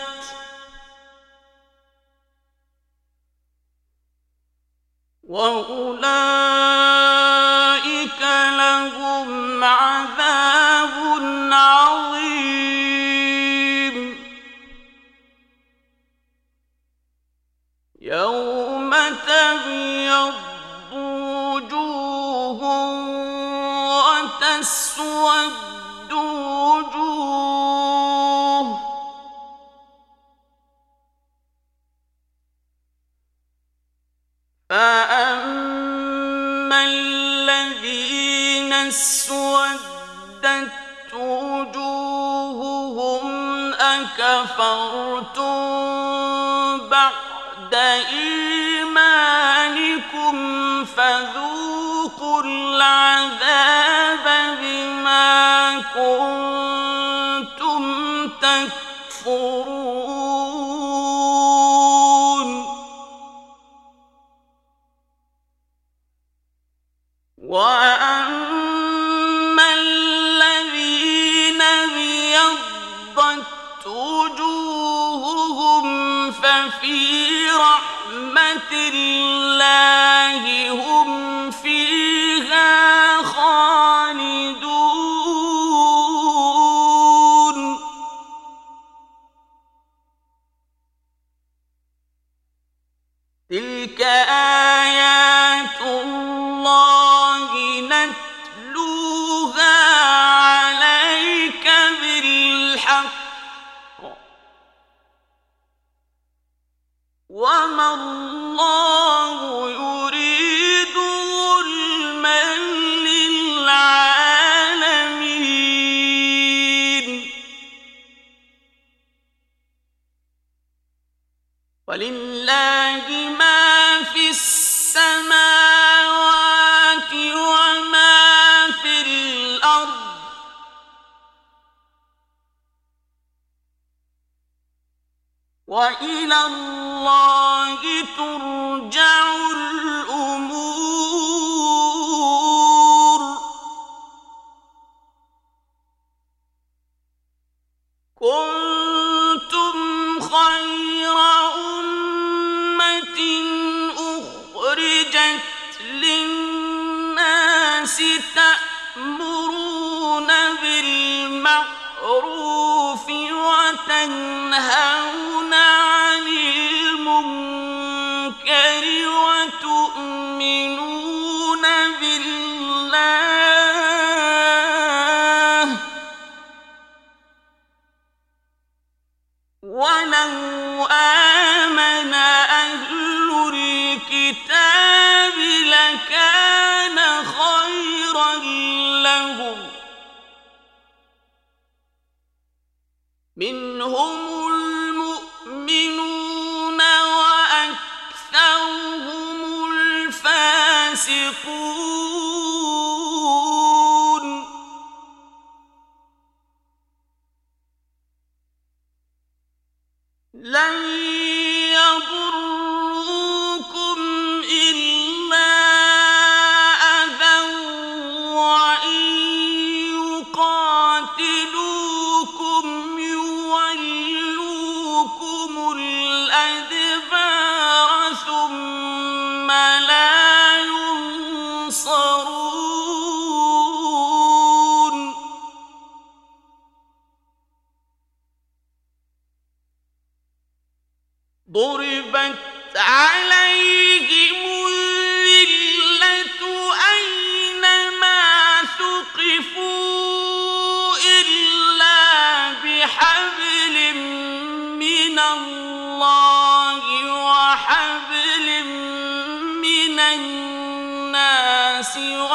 وأولئك لهم عذاب عظيم يوم تبيض وجوه وتسود وجوه فأما الذين اسودت وجوههم أكفرتم بعد إيمانكم فذوقوا العذاب بما كنتم يكفرون وأما الذين ابيضت وجوههم ففي رحمة الله هم فيها خالدون تلك آيات الله نتلوها عليك بالحق وما الله يريد ظلما للعالمين ولله ما في السماوات وما في الأرض وإلى الله ترجع الأمور كنتم خير أمة أخرجت للناس تأمرون بالمعروف وتنهون عن المنكر وتؤمنون بالله ولو آمن أهل الكتاب لكان خيرا لهم منهم المؤمنون وأكثرهم الفاسقون لن يضروكم إلا أذى وإن يقاتلوكم يولوكم الأدبار ثم لا ينصرون ضربت عليهم الذلة أينما ثقفوا إلا بحبل من الله وحبل من الناس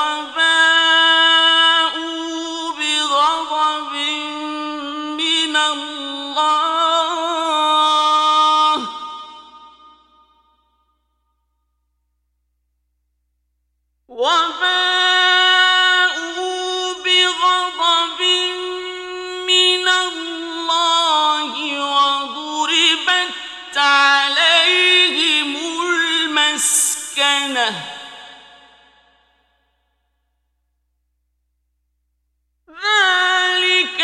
وباءوا بغضب من الله وباءوا بغضب من الله وضربت عليهم المسكنة ذلك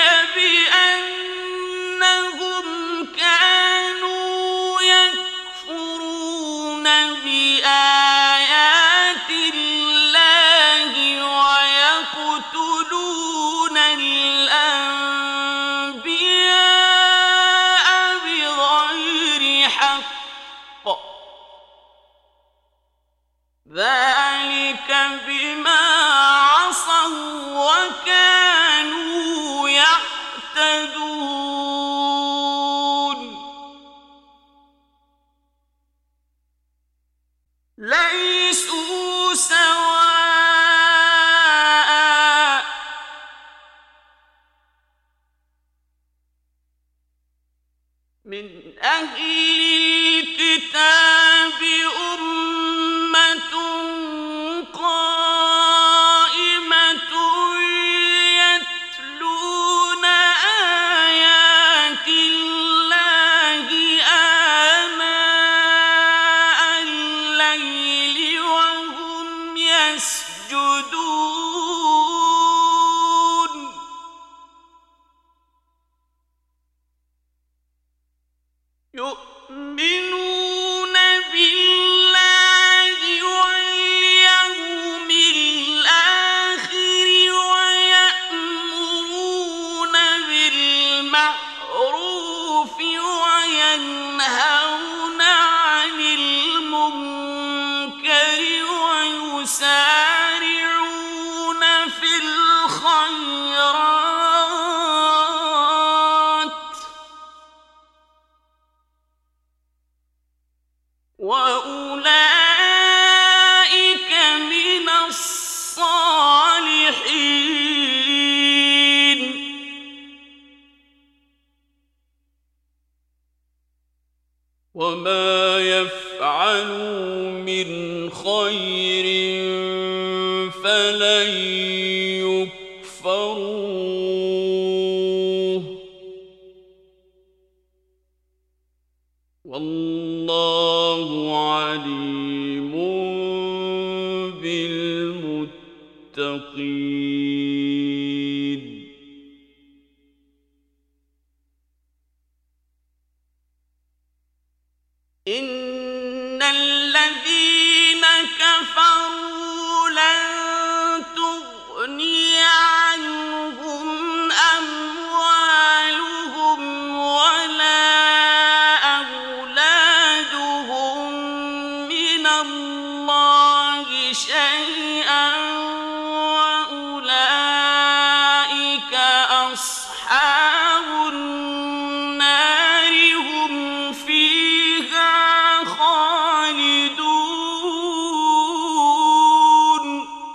بأنهم كانوا يكفرون بآيات الله ويقتلون الأنبياء بغير حق ذلك بما عصوا وكانوا يعتدون ليسوا سواء من أهل الكتاب أمة قائمة يتلون آيات الله وما يفعلوا من خير فلن يكفروه والله عليم بالمتقين. إن الذين كفروا لن تغني عنهم أموالهم ولا أولادهم من الله شيئا وأولئك أصحاب النار هم فيها خالدون.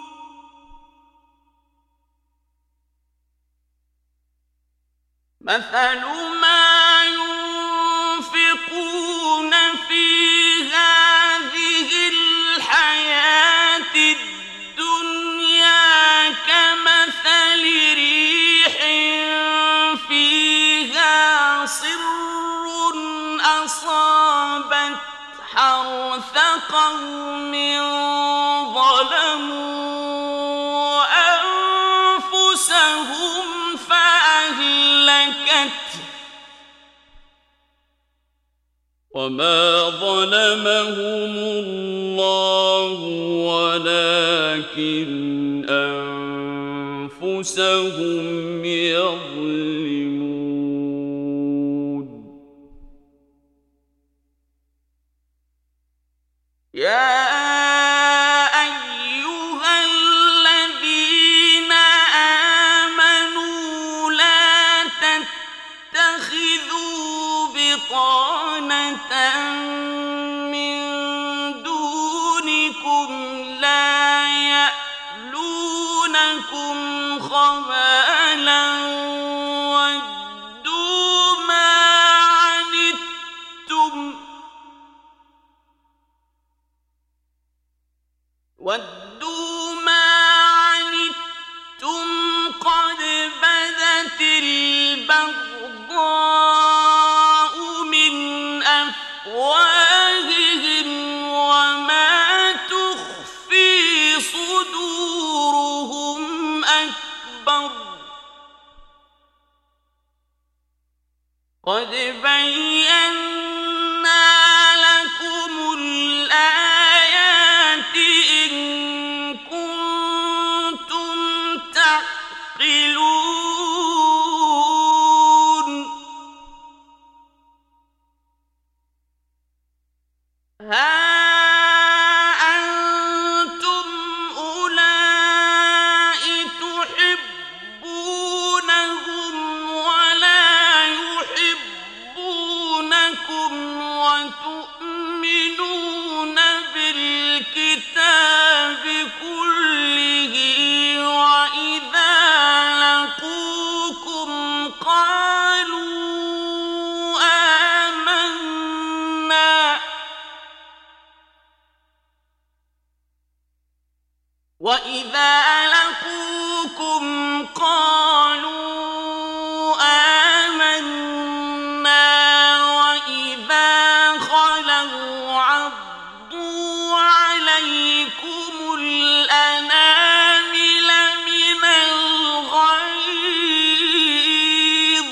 مثل ما ينفقون في هذه الحياة الدنيا كمثل ريح فيها صر أصابت حرث قوم ظلموا أنفسهم فأهلكته وما ظلمهم الله ولكن أنفسهم يظلمون. يا أيها الذين آمنوا لا تتخذوا بطانة من دونكم لا يألونكم خبالا ودوا ما عنتم ودوا ما عنتم قد بدت البغضاء من أفواههم وما تخفي صدورهم أكبر قد بينا لكم الآيات إن كنتم تعقلون. ها أنتم أولئك تحبونهم ولا يحبونكم وتؤمنون بالكتاب كله وإذا لقوكم قالوا آمنا وإذا لقوكم قالوا آمنا وإذا خلوا عضوا عليكم الأنامل من الغيظ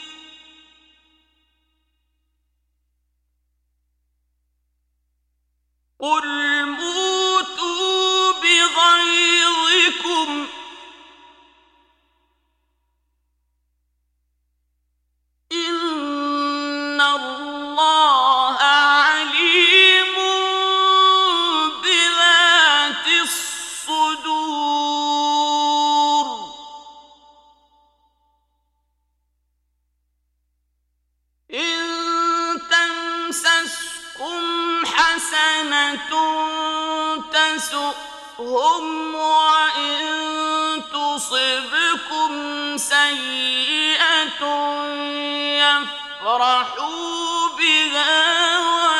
قل موتوا بغيظكم إن الله عليم بذات الصدور. إن تمسسكم حسنة تسؤهم وإن تصبكم سيئة يفرحوا بها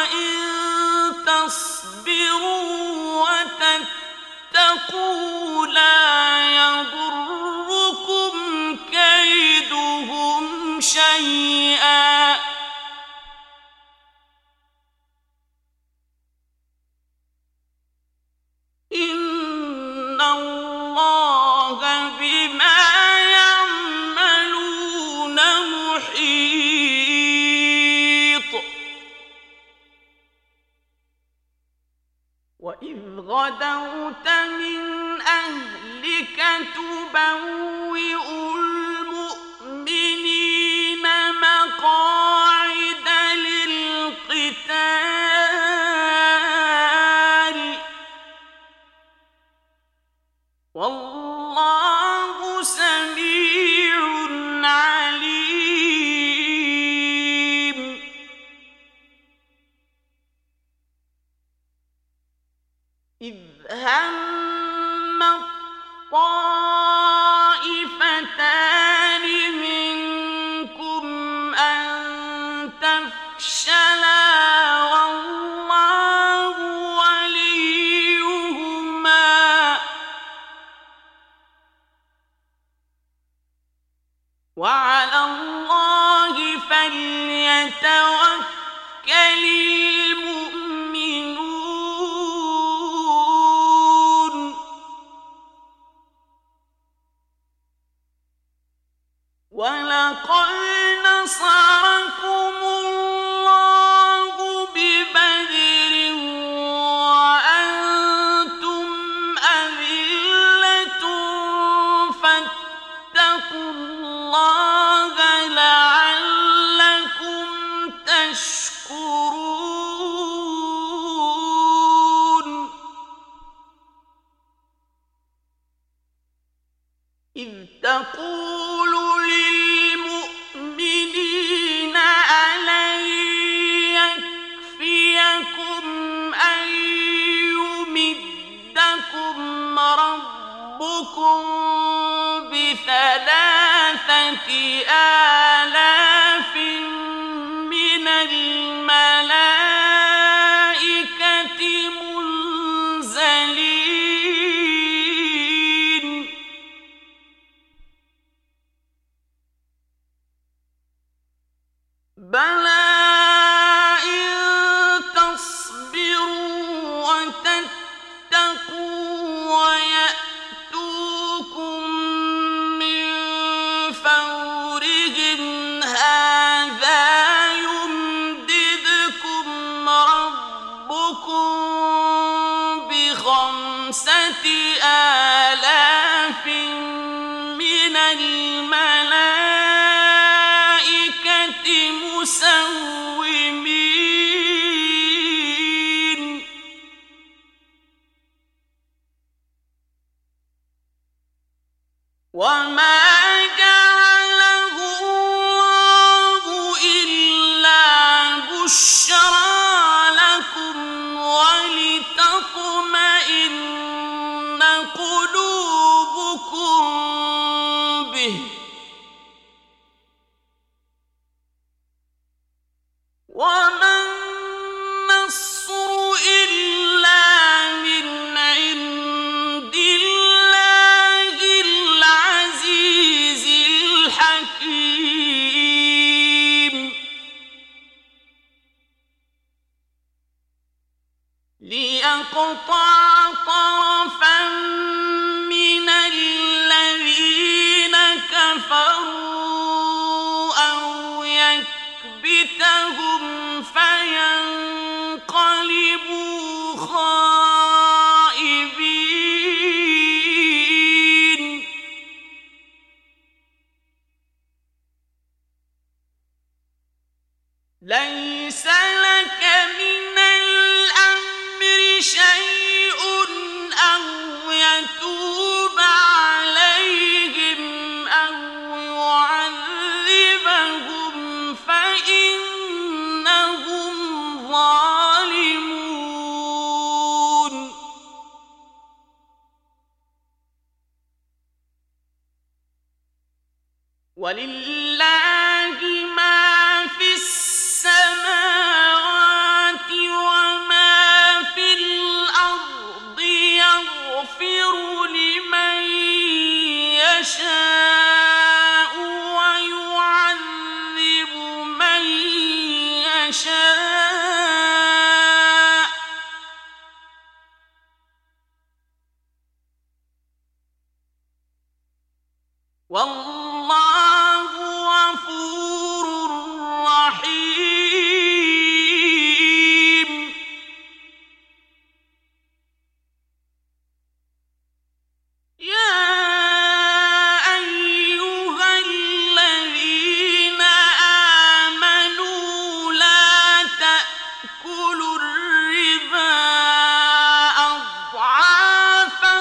فاتقوا لا يضركم كيدهم شيئا إن الله بما يعملون محيط وإذ غدوت من أهلك تبوئ المؤمنين مقاعد للقتال والله سميع عليم إذ هم الطائفتان منكم أن تفشلا والله وليهما وعلى الله فليتوكل المؤمنون ولقد نصركم الله ببدر وأنتم أذلة فاتقوا الله لعلكم تشكرون إذ تقول للمؤمنين ألن يكفيكم أن يمدكم ربكم بثلاثة آلاف من الملائكة منزلين بلى إن تصبروا وتتقوا ويأتوكم من فورهم هذا يمددكم ربكم بخمسة آلاف من الملائكة مسومين وما جعله الله إلا بشرى لكم ولتطمئن قلوبكم به وما النصر إلا من عند الله العزيز الحكيم ليقطع طرفا من الذين كفروا أو يكبتهم فينقلبوا خائبين ليس لك من الأمر شيء أو يتوب عليهم أو يعذبهم فإنهم ظالمون ولله ما في السماوات وما في الأرض يغفر والله غفور رحيم. يا أيها الذين آمنوا لا تأكلوا الربا أضعافا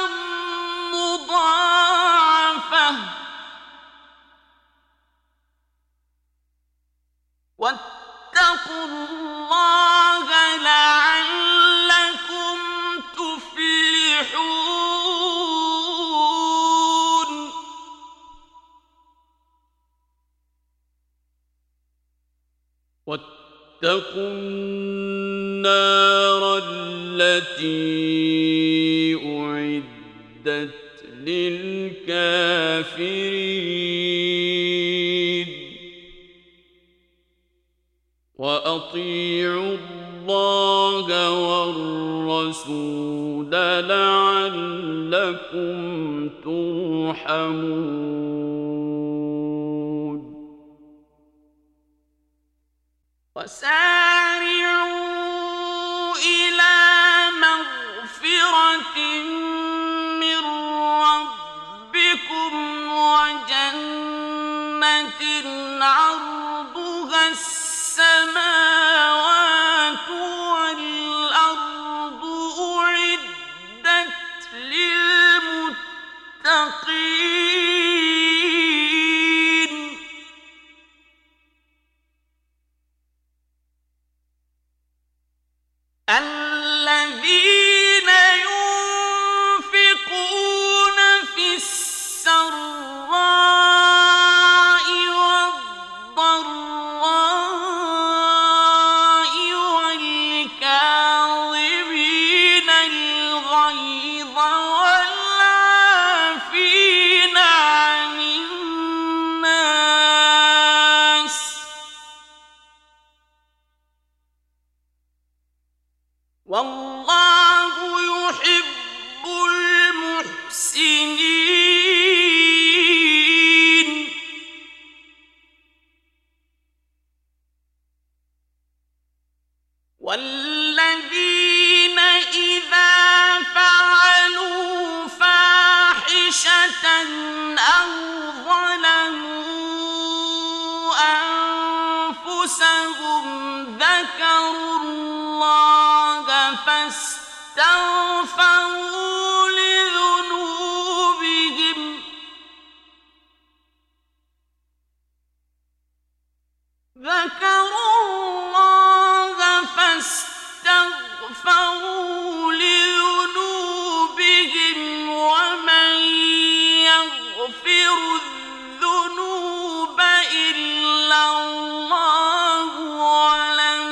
مضاعفة واتقوا الله لعلكم تفلحون. واتقوا النار التي أعدت للكافرين. وأطيعوا الله والرسول لعلكم ترحمون. وسارعوا إلى مغفرة من ربكم وجنة عرضها السماوات والأرض أعدت للمتقين. الذين ينفقون في السراء والضراء والكاظمين الغيظ والعافين عن الناس والله يحب المحسنين. والذين إذا فعلوا فاحشة أو ظلموا أنفسهم ذكروا الله فاستغفروا لذنوبهم ذكروا الله فاستغفروا لذنوبهم ومن يغفر الذنوب إلا الله ولم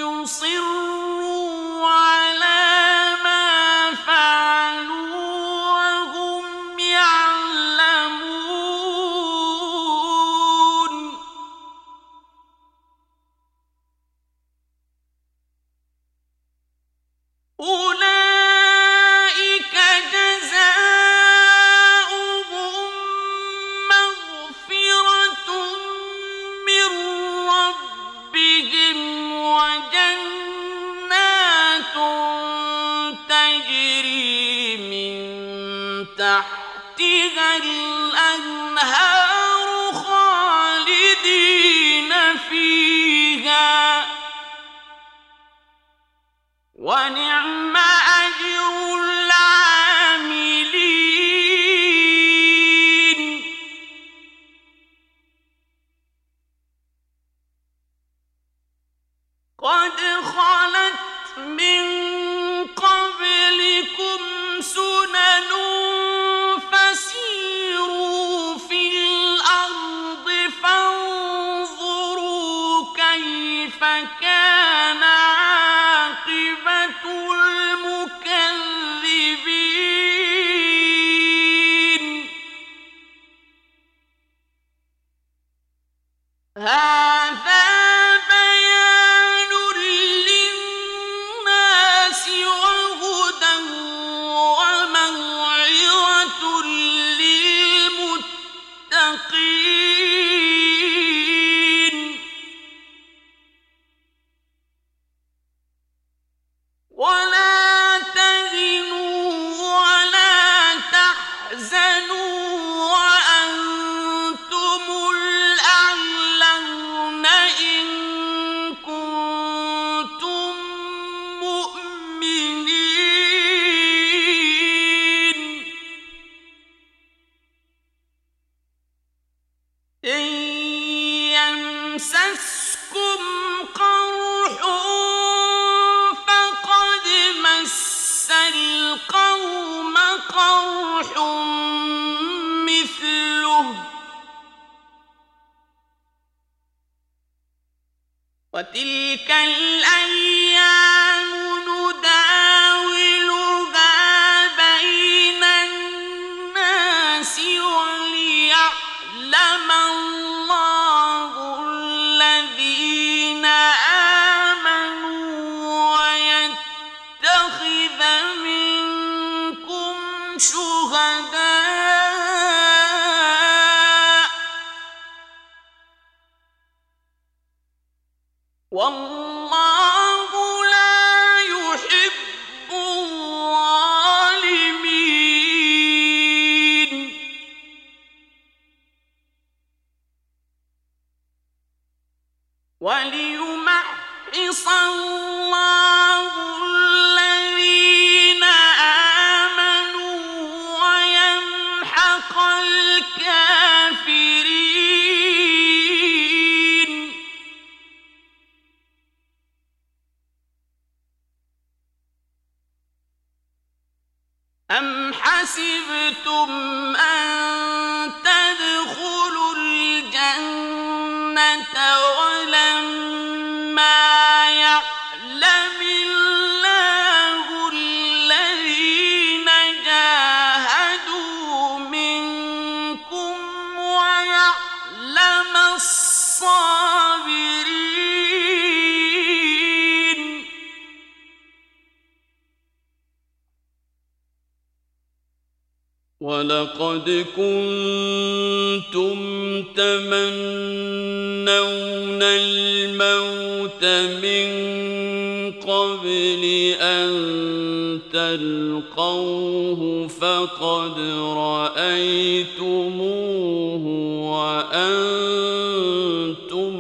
يصروا على ما فعلوا وهم يعلمون. أولئك جزاؤهم مغفرة من ربهم وجنات تجري من تحتها الأنهار خالدين فيها ونعم أجر العاملين. قد خلت من قبلكم سنن فسيروا في الأرض فانظروا كيف كان عاقبة المكذبين. هذا بيان للناس وهدى وموعظة للمتقين. ولا تهنوا ولا تحزنوا وأنتم الأعلون إن كنتم مؤمنين إن يمسسكم قرح فقد مس القوم قرح مثله وتلك الأيام نداولها بين الناس وليعلم الله الذين آمنوا ويتخذ منكم شهداء والله لا يحب الظالمين وليمحص الله الذين آمنوا ويمحق الكافرين أم حسبتم أن تدخلوا الجنة ولما يعلم الله الذين جاهدوا منكم ويعلم الصابرين ولقد كنتم تمنون الموت من قبل أن تلقوه فقد رأيتموه وأنتم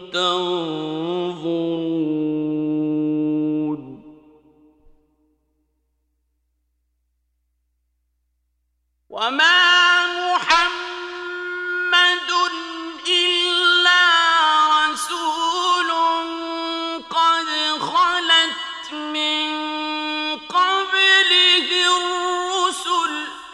تنظرون وما محمد إلا رسول قد خلت من قبله الرسل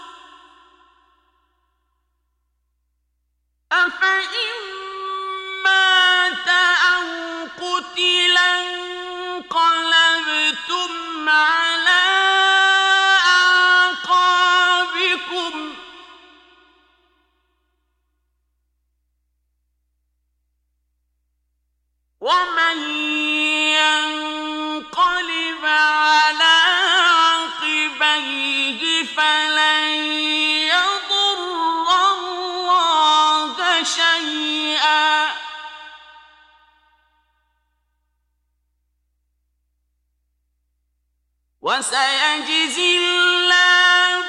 أفإن مات أو قتلا انقلبتم على أعقابكم ومن ينقلب على عقبيه فلن يضر الله شيئا وسيجزي الله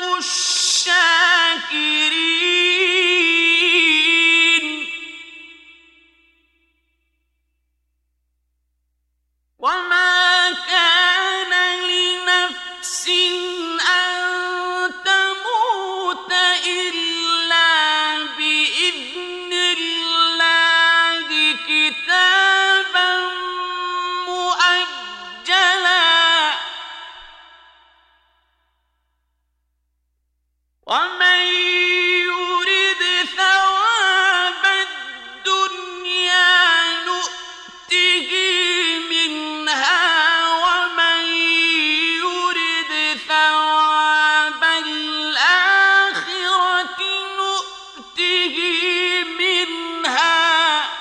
الشاكرين وما كان لنفس أن تموت إلا بإذن الله كتابا مؤجلا ومن يرد ثواب الدنيا نؤته منها ومن يرد ثواب الآخرة نؤته منها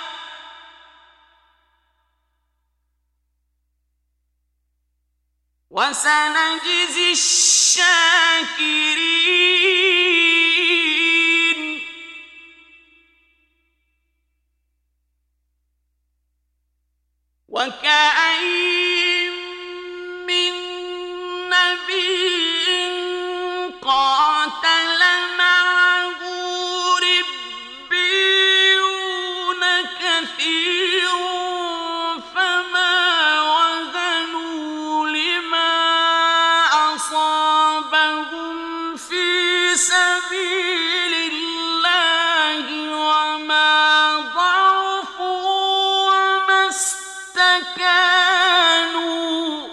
وسنجزي الشاكرين وكأين من نبي قاتل معه ربيون كثير فما وهنوا لما أصابهم في سبيل الله وما ضعفوا وما استكانوا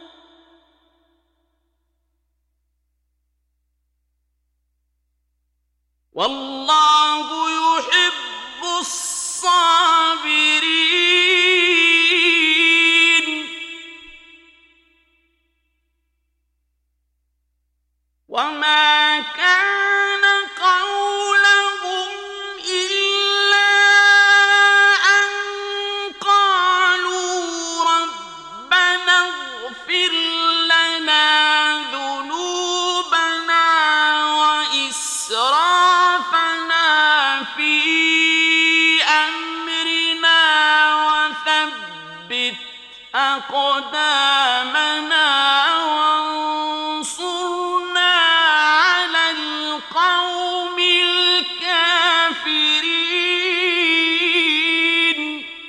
والله يحب الصابرين وما كان قولهم إلا أن قالوا ربنا اغفر لنا ذنوبنا وإسرافنا في أمرنا وثبت أقدامنا وانصرنا على القوم الكافرين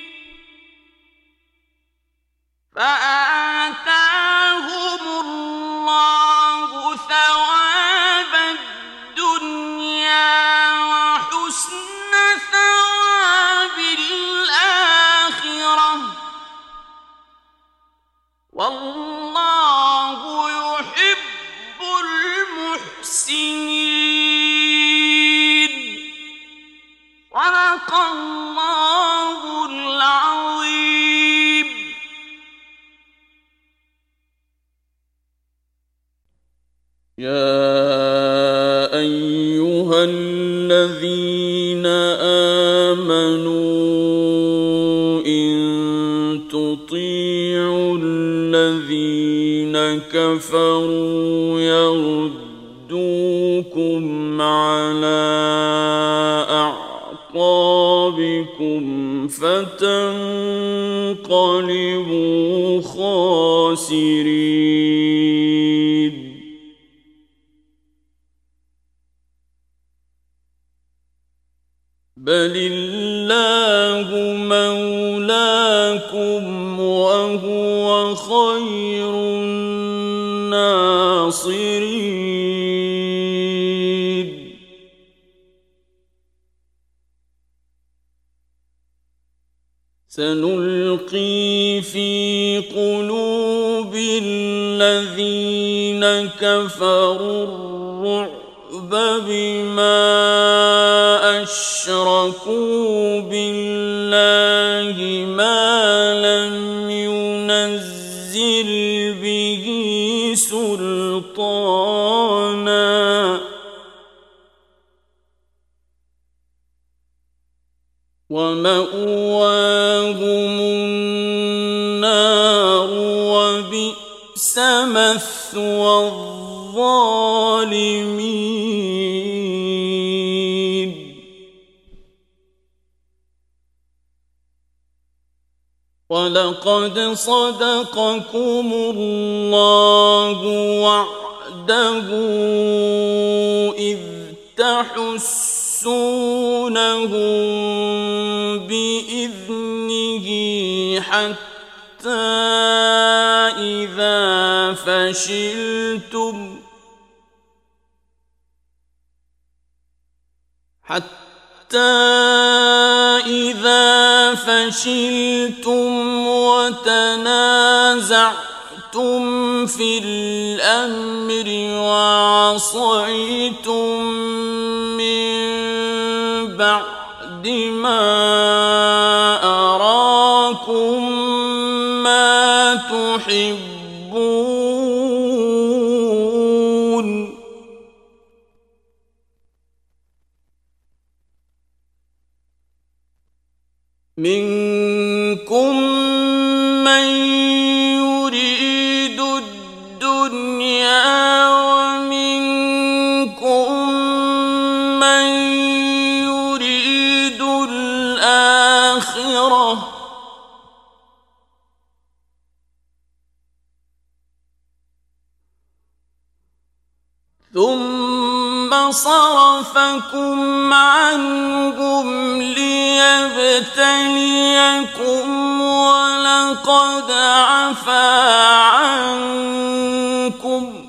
فآتاهم الله ثواب الدنيا وحسن ثواب الآخرة والله يحب المحسنين صدق الله العظيم. يا أيها الذين آمنوا إن تطيعوا الذين كفروا يردوكم على أعقابكم فتنقلبوا خاسرين. بل الله مولاكم وهو خير الناصرين. سنلقي في قلوب الذين كفروا الرعب بما أشركوا بالله ما لم ينزل به سلطانا ومأواهم النار وبئس مثوى الظالمين. ولقد صدقكم الله وعده إذ تحسونهم بإذنه حتى إذا فشلتم حتى إذا فشلتم وتنازعتم في الأمر وعصيتم من بعد ما أراكم ما تحبون منكم من يريد الدنيا ومنكم من يريد الآخرة ثم صرفكم عنهم ليبتليكم ولقد عفا عنكم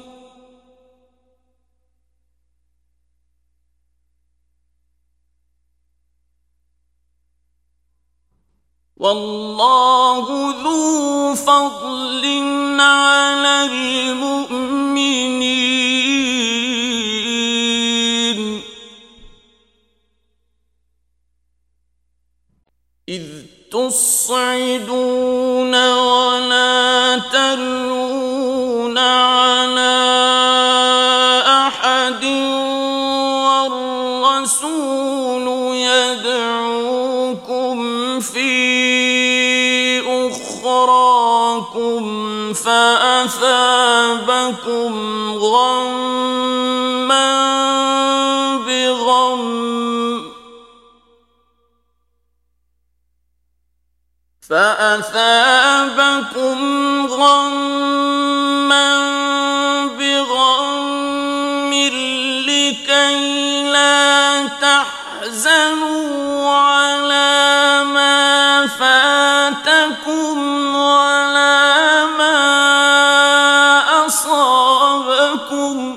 والله ذو فضل على المؤمنين إذ تصعدون ولا تلوون على أحد والرسول يدعوكم في أخراكم فأثابكم غمّا بغم فأثابكم غمّا بغم لكي لا تحزنوا على ما فاتكم ولا ما أصابكم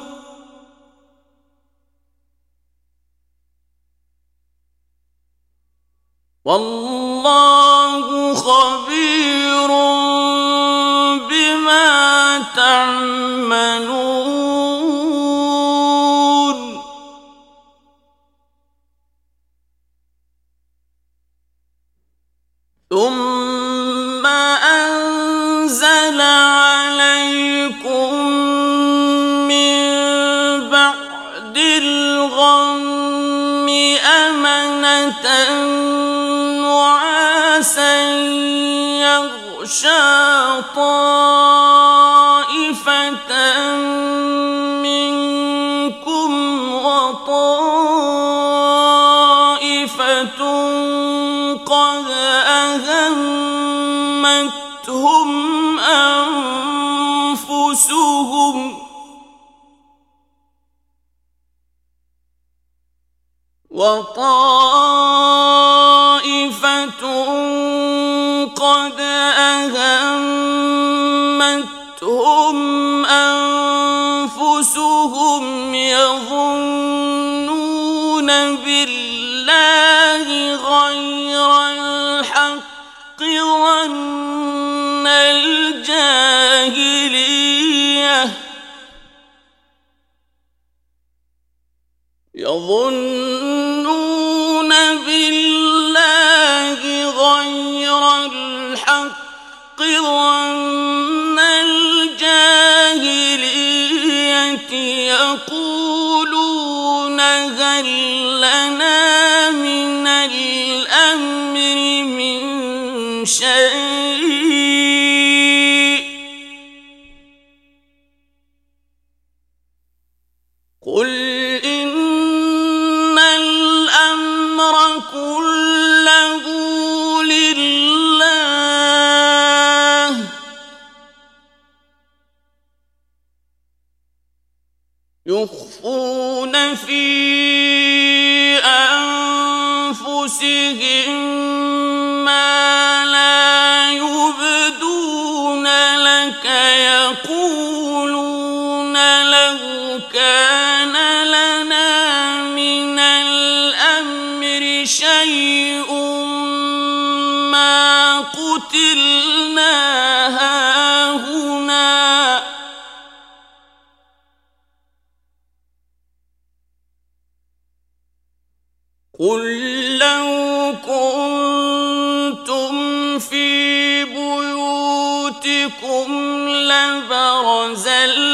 والله خبير بما تعملون ثم أنزل عليكم من بعد الغم أمنة نعاسا يغشى طائفة منكم وطائفة قد أهمتهم أنفسهم وطائفة قد أهمتهم أنفسهم يظنون بالله غير الحق ظن الجاهلية يظنون بالله غير الحق ظن الجاهلية يقولون هل لنا من الأمر من شيء قل إن الأمر كله لله يخفون في أنفسهم ما لا يبدون لك يقولون لو كان لنا من الأمر شيء ما قتلنا هاهنا قل لو كنتم في بيوتكم لبرز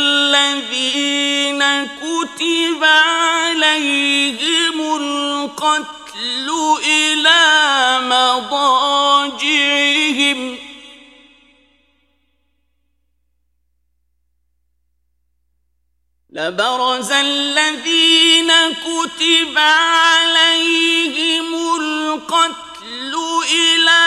الذين كتب عليهم القتل إلى مضاجعهم لبرز الذين كتب عليهم القتل إلى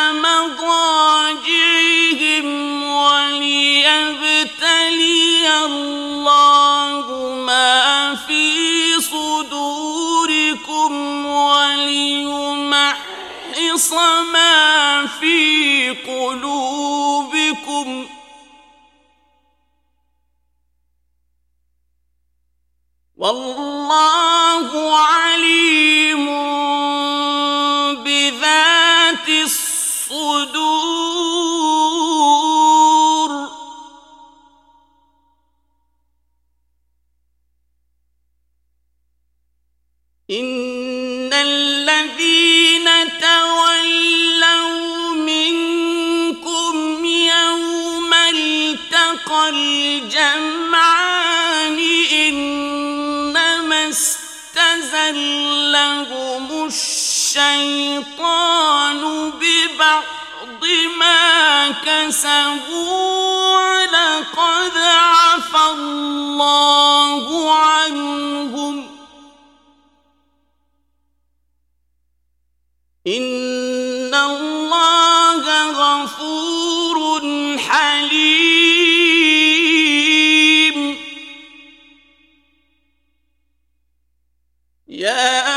مضاجعهم وليبتلي الله ما ليمحص ما في قلوبكم والله عليم بذات الصدور إن الذين تولوا منكم يوم التقى الجمعان إنما استزلهم الشيطان ببعض ما كسبوا ولقد عفا الله عنهم إن الله غفور حليم يا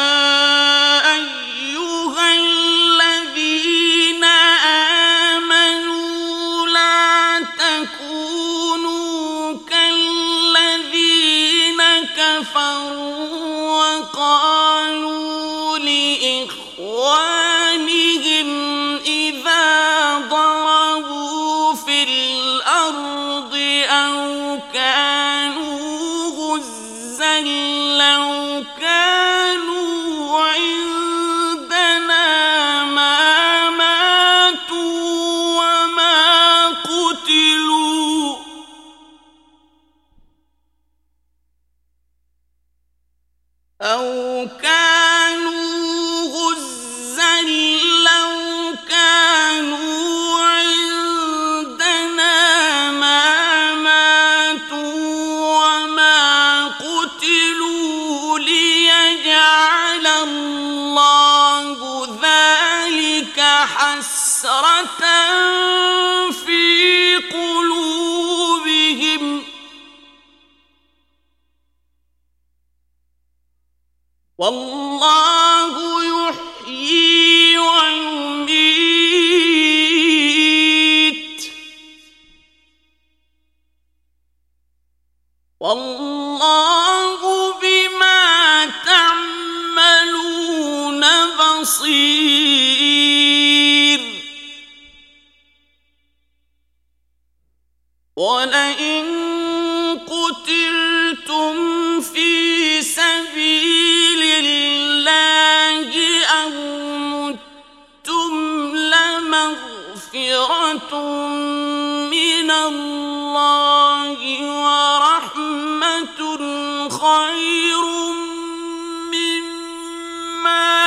أيها الذين آمنوا لا تكونوا كالذين كفروا وقالوا لإخوانهم إذا ضربوا في الأرض أو كانوا غزا لو كانوا عندنا ما ماتوا وما قتلوا أو كانوا غزا لو كانوا عندنا ما ماتوا وما قتلوا ليجعل الله ذلك حسرة في قلوبهم والله يحيي ويميت والله بما تعملون بصير ولئن قتلتم في سبيل الله أو متم لمغفرة من الله ورحمة خير مما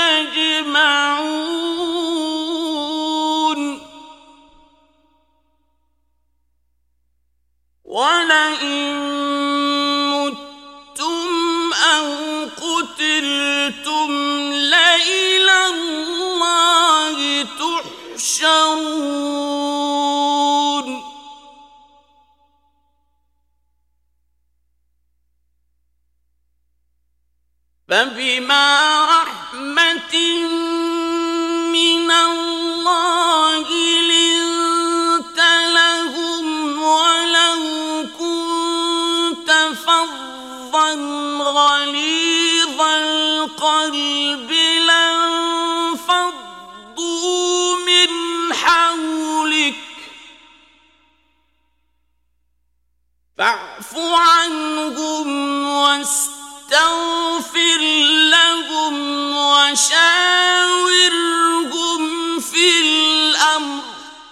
يجمعون ولئن متم أو قتلتم لإلى الله تحشرون فبما رحمة من الله لنت لهم ولو كنت فظا غليظ القلب لانفضوا من حولك فاعف عنهم واستغفر لهم وشاورهم في الأمر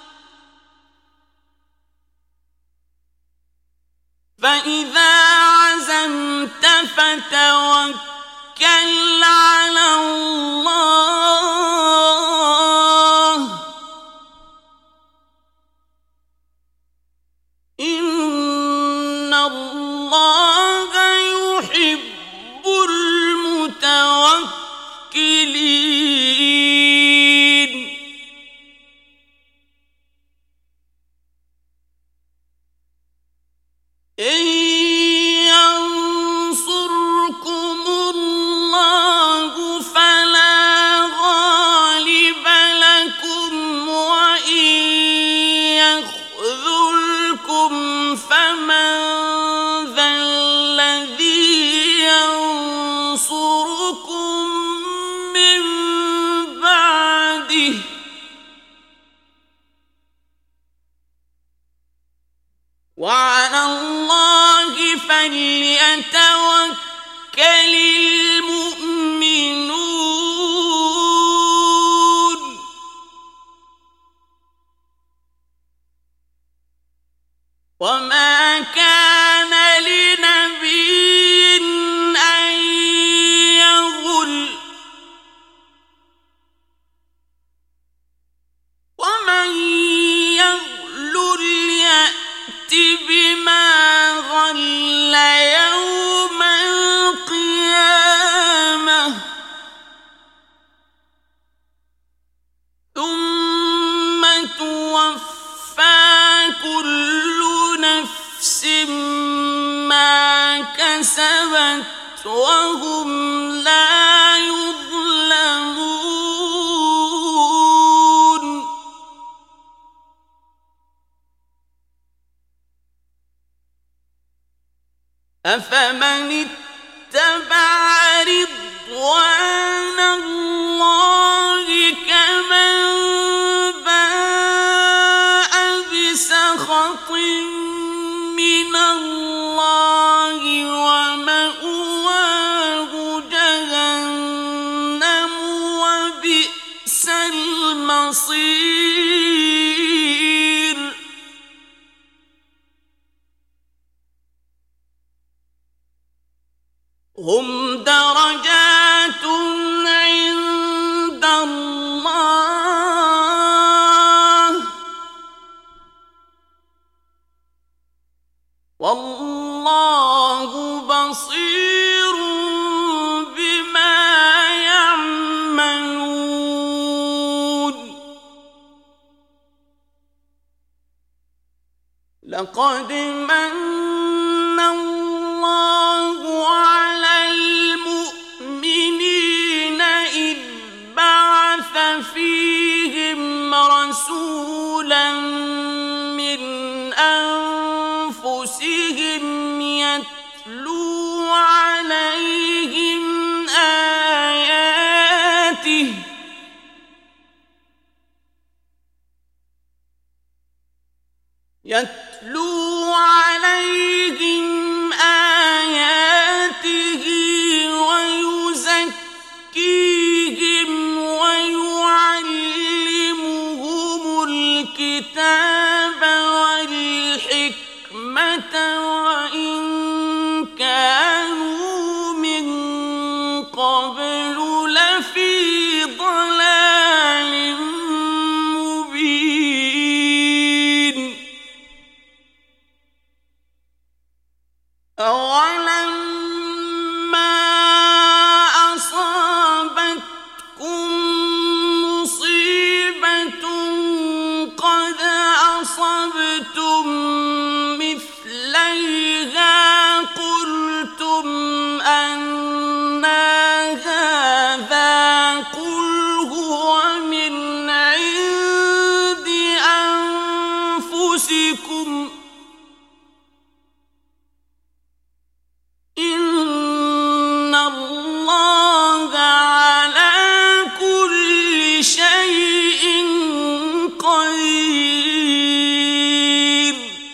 فإذا عزمت فتوكل على الله إن الله يحب المتوكلين وهم لا يظلمون أفمن اتبع رضوان الله كمن باء بسخط من الله ومأواه جهنم وبئس المصير هم درجات عند الله والله بصير بما يعملون لقد من الله على المؤمنين إذ بعث فيهم رسولا من أنفسهم يتلو عليهم آياته يتلو عليهم آياته ويزكيهم ويعلمهم الكتاب والحكمة وإن كانوا من قبل لفي ضلال مبين أولما أصابتكم مصيبة قد أصبتم مثليها قلتم أنى هذا قل هو من عند أنفسكم إن الله على كل شيء قدير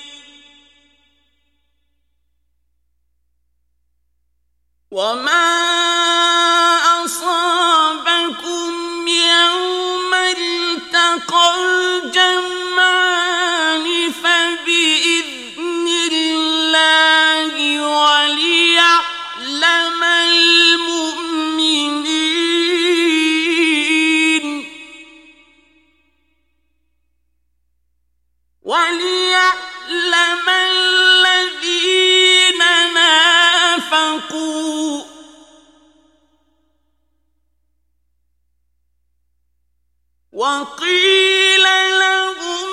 وما أصابكم يوم التقى الجمعان فبإذن الله وليعلم المؤمنين وليعلم الذين نافقوا وقيل لهم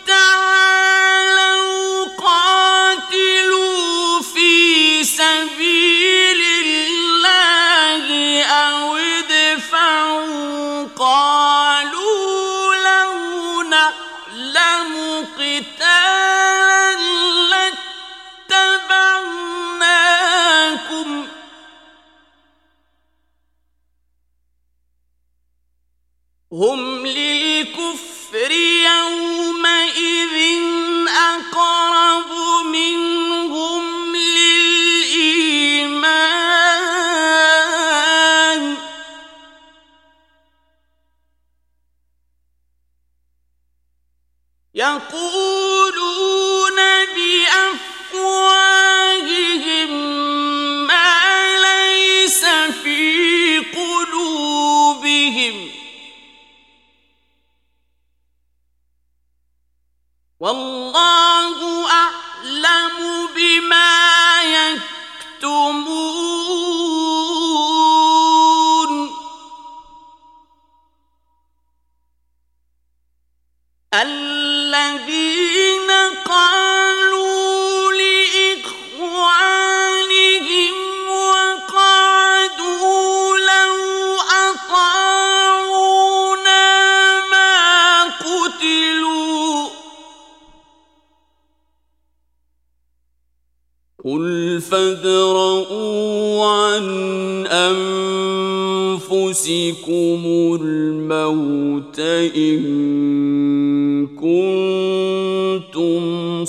تعالوا قاتلوا في سبيل الله أو ادفعوا قالوا لو نعلم قتالا لاتبعناكم هم للكفر يومئذ أقرب منهم للإيمان يقولون بأفواههم ما ليس في قلوبهم والله أعلم بما يكتمون الذين قالوا لإخوانهم وقالوا قل فادرءوا عن أنفسكم الموت إن كنتم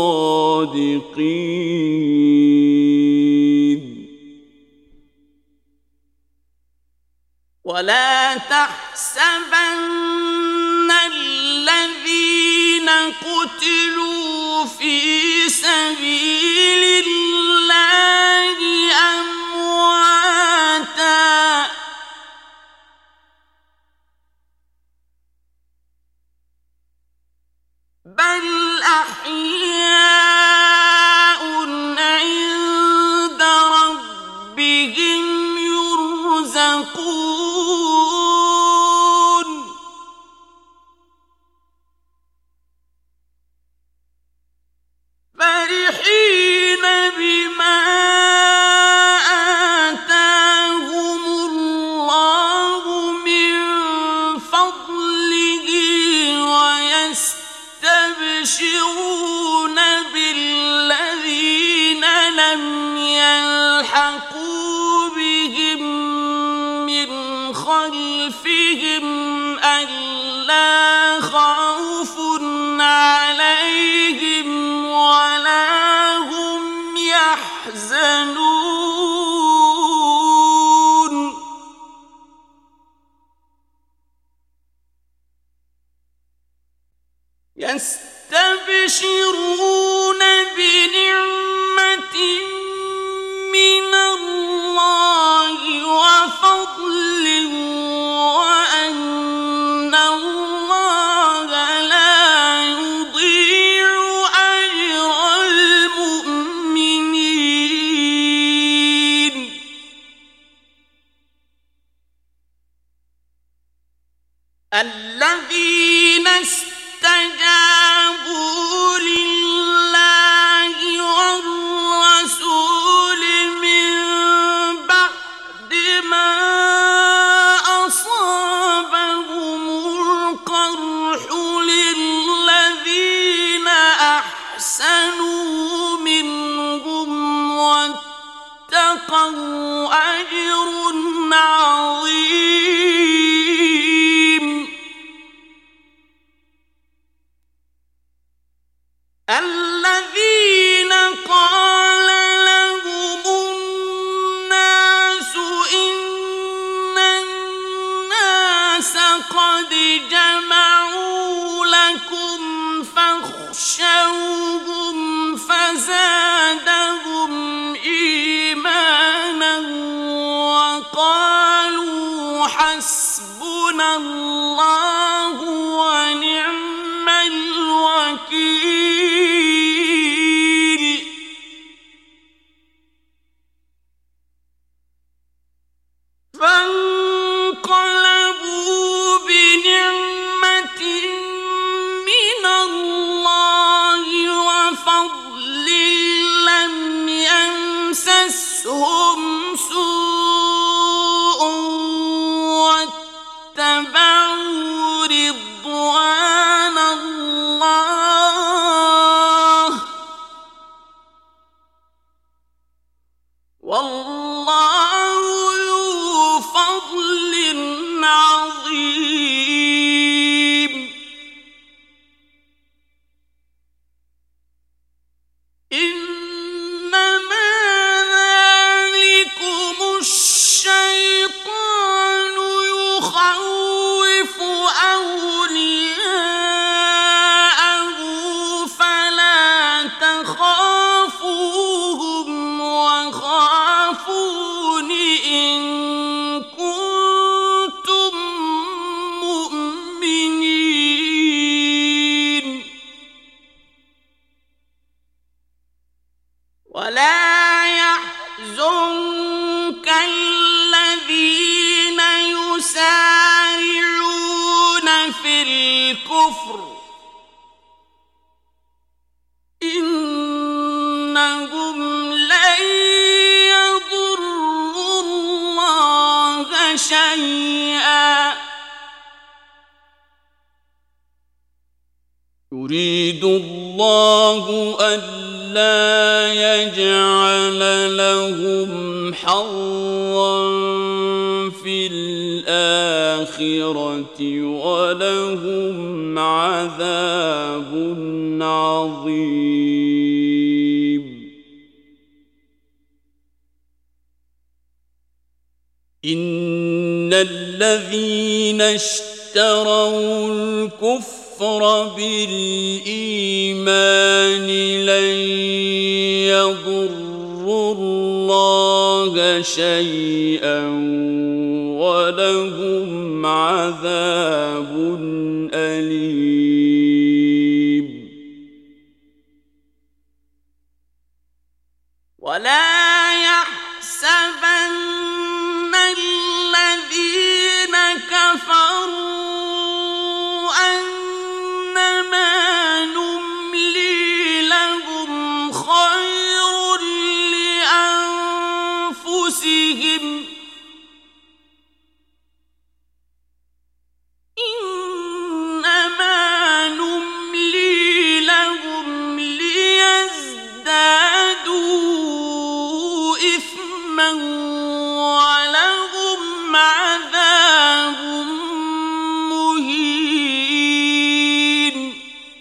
صادقين ولا تحسبن الذين قتلوا في سبيل الله أمواتا بل أحياء عند ربهم يرزقون فرحين بما آتاهم الله من فضله ويستبشرون بالذين لم يلحقوا بهم من خلفهم ألا خوف عليهم ولا هم يحزنون يستبشرون بنعمة من الله وفضل وأن الله لا يضيع أجر المؤمنين الذين استجابوا لله والرسول من بعد ما أصابهم القرح للذين أحسنوا منهم واتقوا أجر عظيم الذين قال لهم الناس إن الناس قد جمعوا لكم فاخشوهم فزادهم إيمانا وقالوا حسبنا الله ونعم الوكيل فانقلبوا بنعمة من الله وفضل لم يمسسهم سوء واتبعوا رضوان الله والله ذو فضل عظيم إنما ذلكم الشيطان يخوف أولياءه فلا تخافوهم وخافون إن كنتم مؤمنين ولا يحزنك الذين يسارعون في الكفر إنهم لن يضروا الله شيئا يريد الله أن ألا يجعل لهم حظا في الآخرة ولهم عذاب عظيم. إن الذين اشتروا الكفر بالإيمان لن يضروا الله شيئا ولهم عذاب أليم. ولا يحسبن الذين كفروا أنما نملي لهم خير لأنفسهم إنما نملي لهم ليزدادوا إثما ولهم عذاب مهين.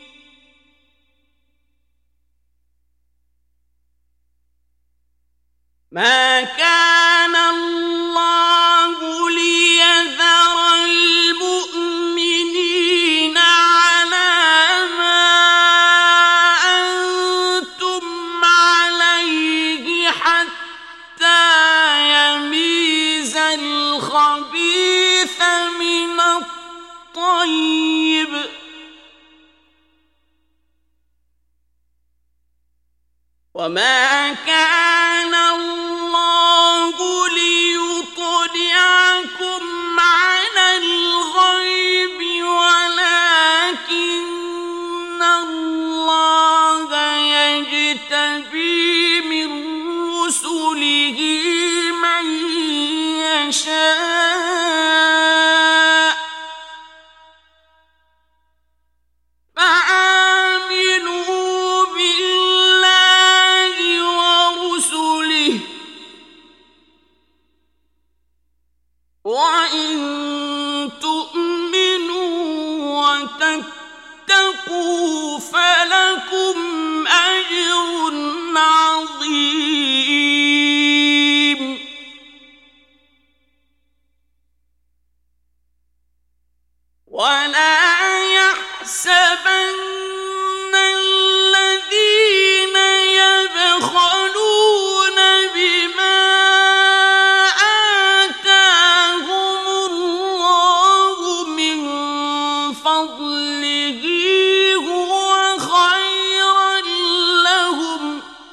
ما كان الله ليذر المؤمنين على ما أنتم عليه حتى يميز الخبيث من الطيب وما كان الله ليطلعكم على الغيب ولكن الله يجتبي من رسله من يشاء فآمنوا بالله ورسله وإن تؤمنوا وتتقوا فلكم أجر عظيم. ولا يحسبن الذين يبخلون بما آتاهم الله من فضله هو خيرا لهم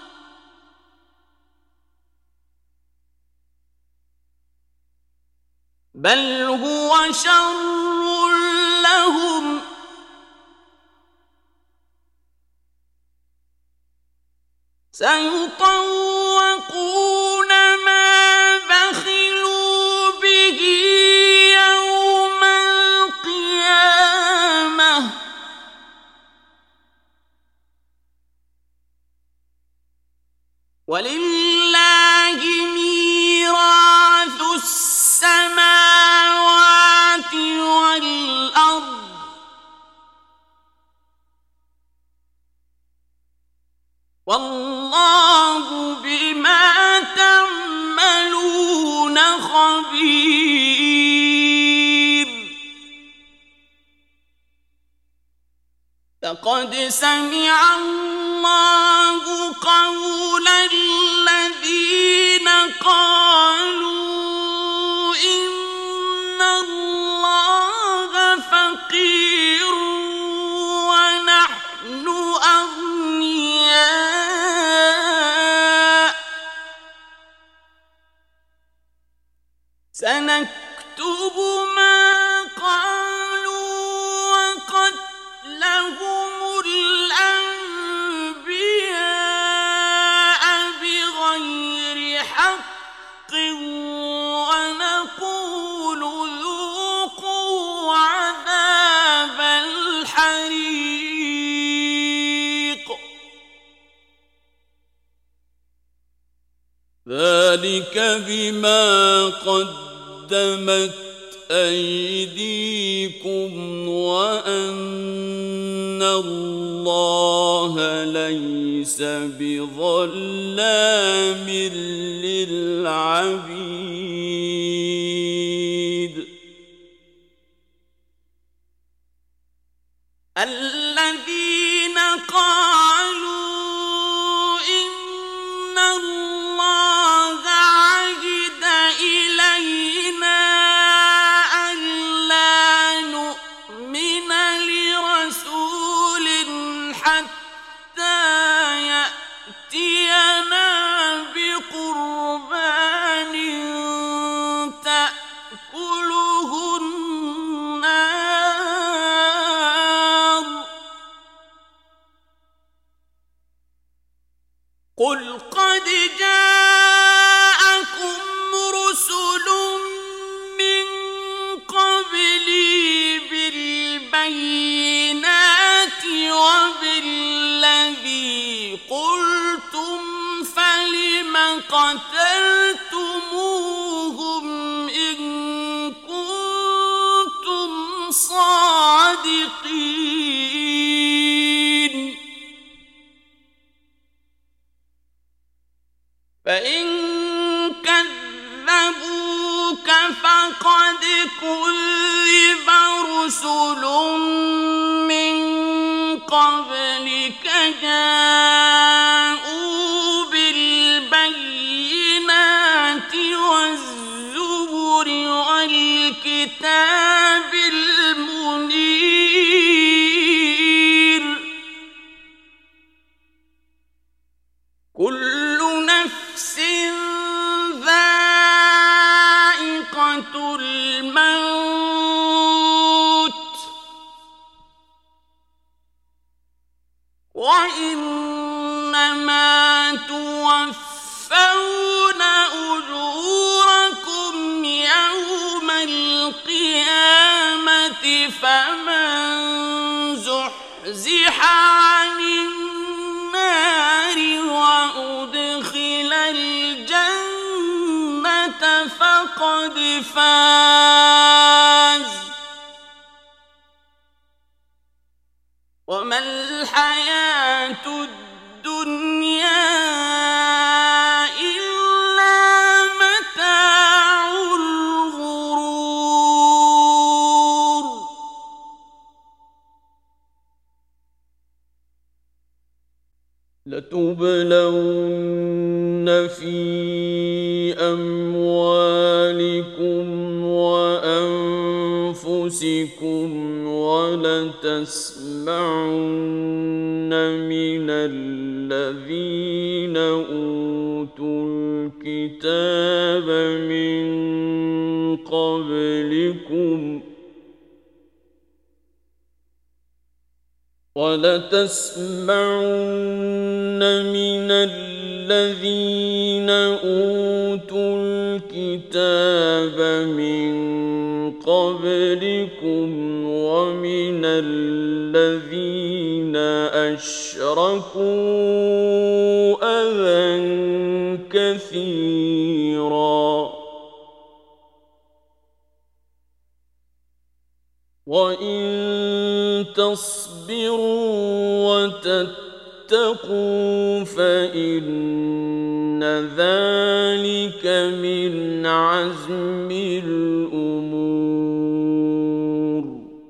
بل هو شر لهم سيطوقون ما بخلوا به يوم القيامة ولله ميراث السماوات والأرض والله بما تعملون خبير. لقد سمع الله قول الذين قالوا إن الله فقير ونحن أغنياء سنكتب ما قالوا وقتلهم الأنبياء بغير حق ذلك بما قدمت أيديكم وأن الله ليس بظلام للعبيد الذين قالوا إن الله عهد إلينا ألا نؤمن لرسول حتى يأتينا بقربان تأكله النار قل قد جاءكم رسل من قبلي بالبينات وبالذي قلتم فلم قتلتموهم إن كنتم صادقين فإن كذبوك فقد كذب رسل من قبلك جاءوا بالبينات والزبر والكتاب المنير كل نفس ذائقة الموت وإنما توفون أجوركم يوم القيامة فمن زحزح عن النار وأدخل الجنة فقد فاز وما الحياة الدنيا إلا متاع الغرور لتبلون في أموالكم وأنفسكم ولتسمعن من الذين أوتوا الكتاب من قبلكم ولتسمعن من الذين أوتوا الكتاب من قبلكم ومن الذين أشركوا أذى كثيرا وإن تصبروا وتتقوا فإن ذلك من عزم الأمور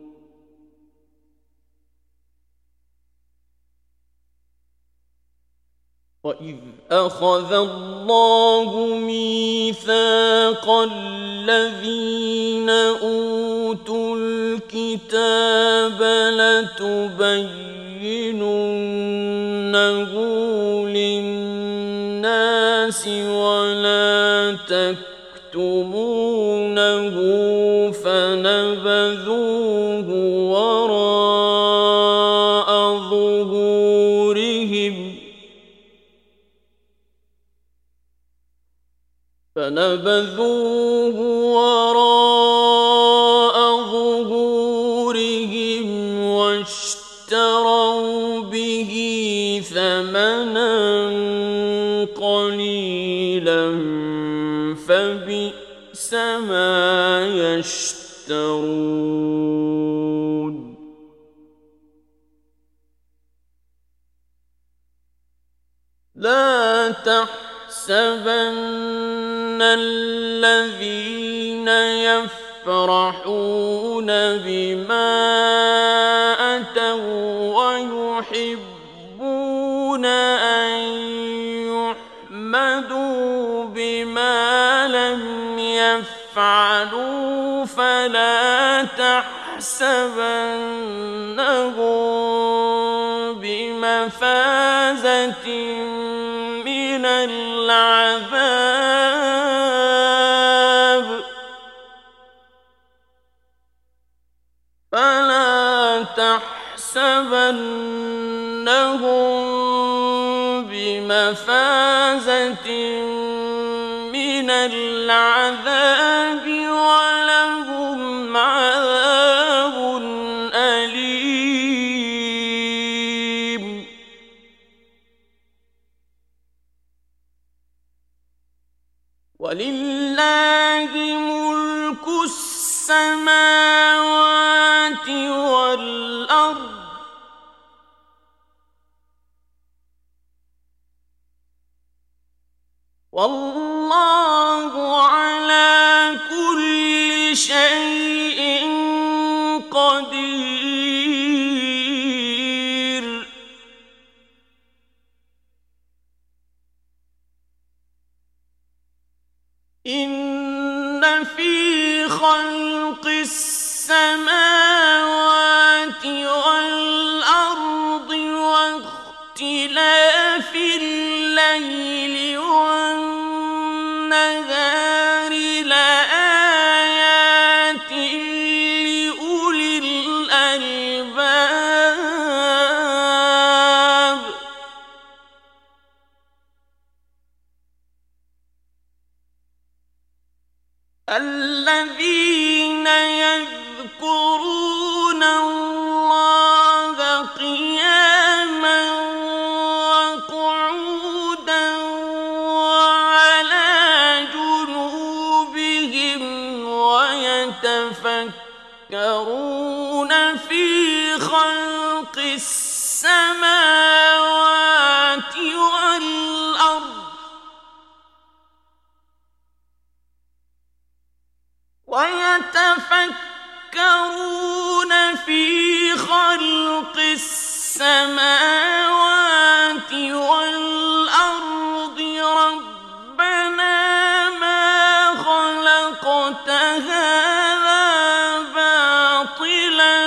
وإذ أخذ الله ميثاق الذين أوتوا الكتاب لتبيننه للناس ولا تكتمونه فنبذوه وراء ظهورهم فنبذوه وراء ظهورهم واشتروا به ثمنا قليلا ما يشترون لا تحسبن الذين يفرحون بما أتوا ويحبون أن يحمدوا بما لم يفعلوا فلا تحسبنهم بمفازة من العذاب فلا تحسبنهم بمفازة من العذاب ولهم عذاب أليم ولله ملك السماوات والأرض والله على كل شيء قدير إن في خلق السماوات والأرض واختلاف الليل والنهار لآيات لأولي الألباب الذين يذكرون الله قياما وقعودا وعلى جنوبهم ويتفكرون في خلق السماوات والأرض ويتفكرون في خلق السماوات والأرض ربنا ما خلقت هذا باطلا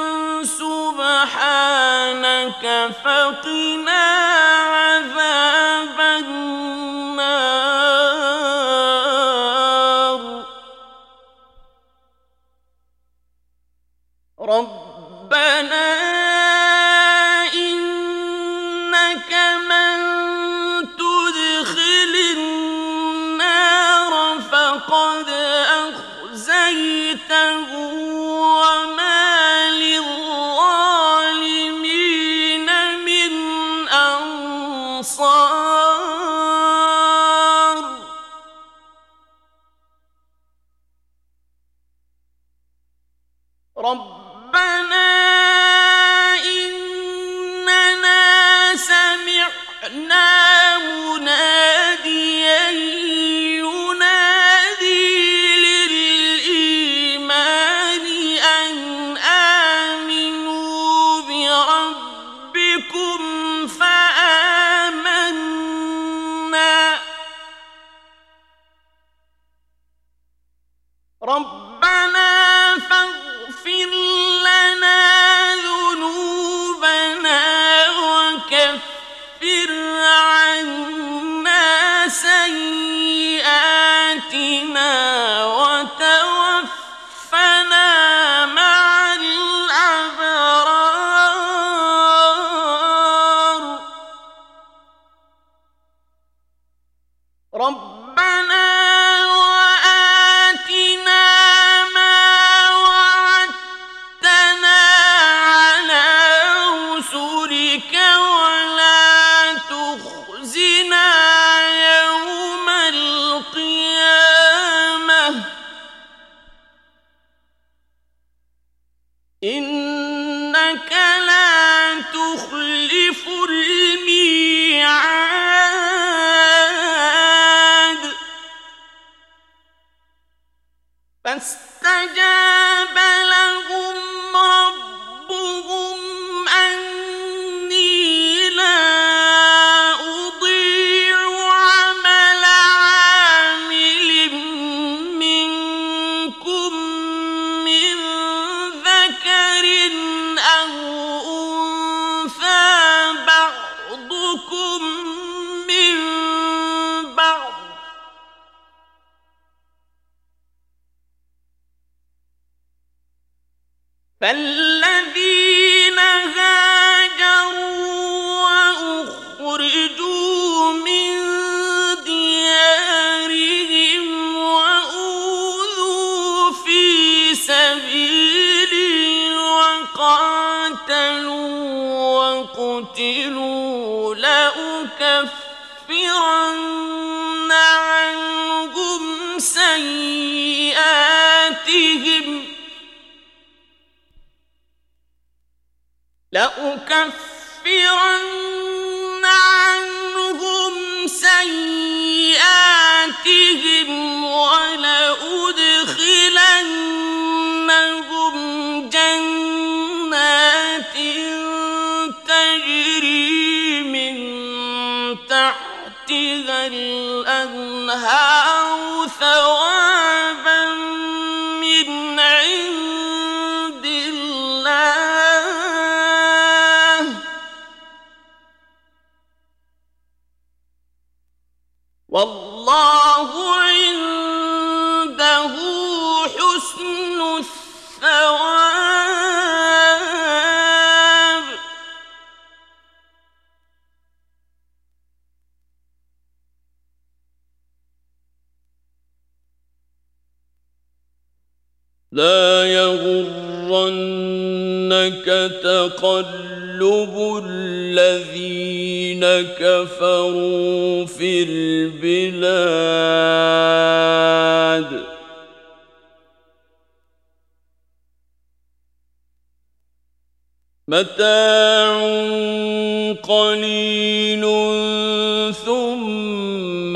سبحانك فقنا عذاب النار ربنا إنك من تدخل النار فقد أخزيته وما للظالمين من أنصار ربنا إننا سمعنا مناديا ينادي للإيمان أن آمنوا بربكم فآمنا ربنا فاغفر لنا ذنوبنا وكفر إنك لا تخلف الميعاد فاستجاب لهم ربهم أني لا أضيع عمل عامل منكم من ذكر أو أنثى بعضكم من بعض فالذين هاجروا وأخرجوا من ديارهم وأوذوا في سبيلي وقاتلوا وقتلوا لأكفرن عنهم سيئاتهم لأكفرن عنهم سيئاتهم ولأدخلنهم جنات تجري من تحتها الأنهار ثوابا من عند الله والله عنده حسن الثواب لا يغرنك تقلب الذين كفروا في البلاد متاع قليل ثم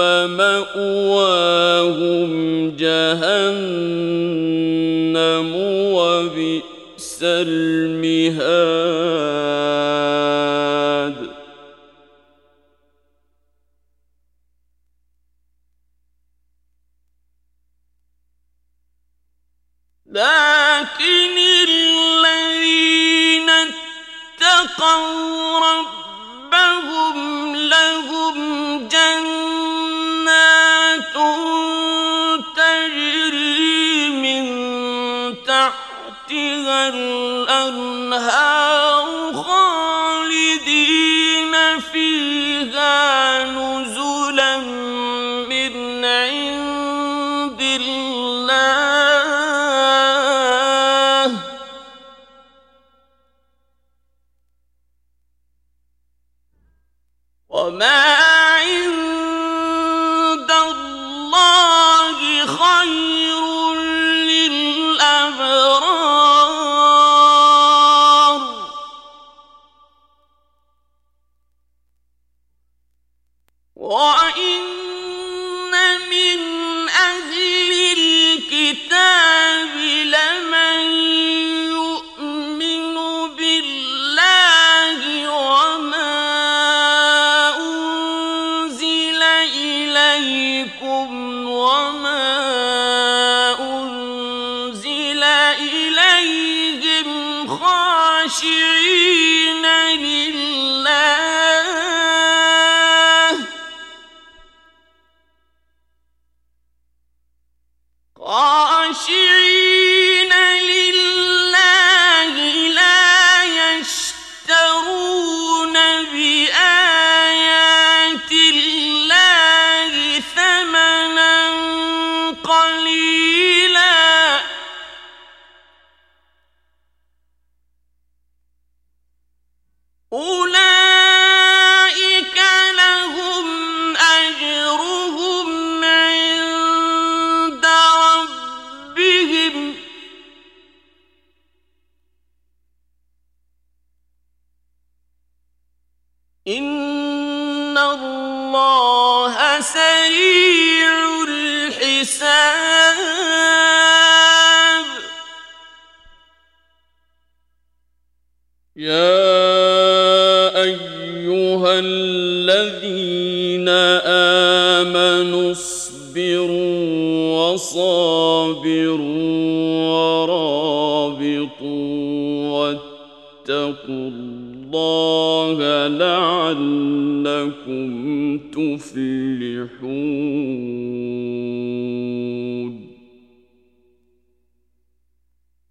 مأواهم جهنم وبئس المهاد لكن الذين اتقوا ربهم لهم جنات تجري من تحتها الأنهار خالدين فيها نزلا من عند الله وما عند الله خير للأبرار وإن من أهل الكتاب لمن يؤمن بالله وما أنزل إليكم وما أنزل إليهم خاشعين لله خاشعين لله لا يشترون بآيات الله ثمنا قليلا الله سريع الحساب. يا أيها الذين آمنوا اصبروا وصابروا ورابطوا واتقوا الله لعلكم تفلحون. تفلحون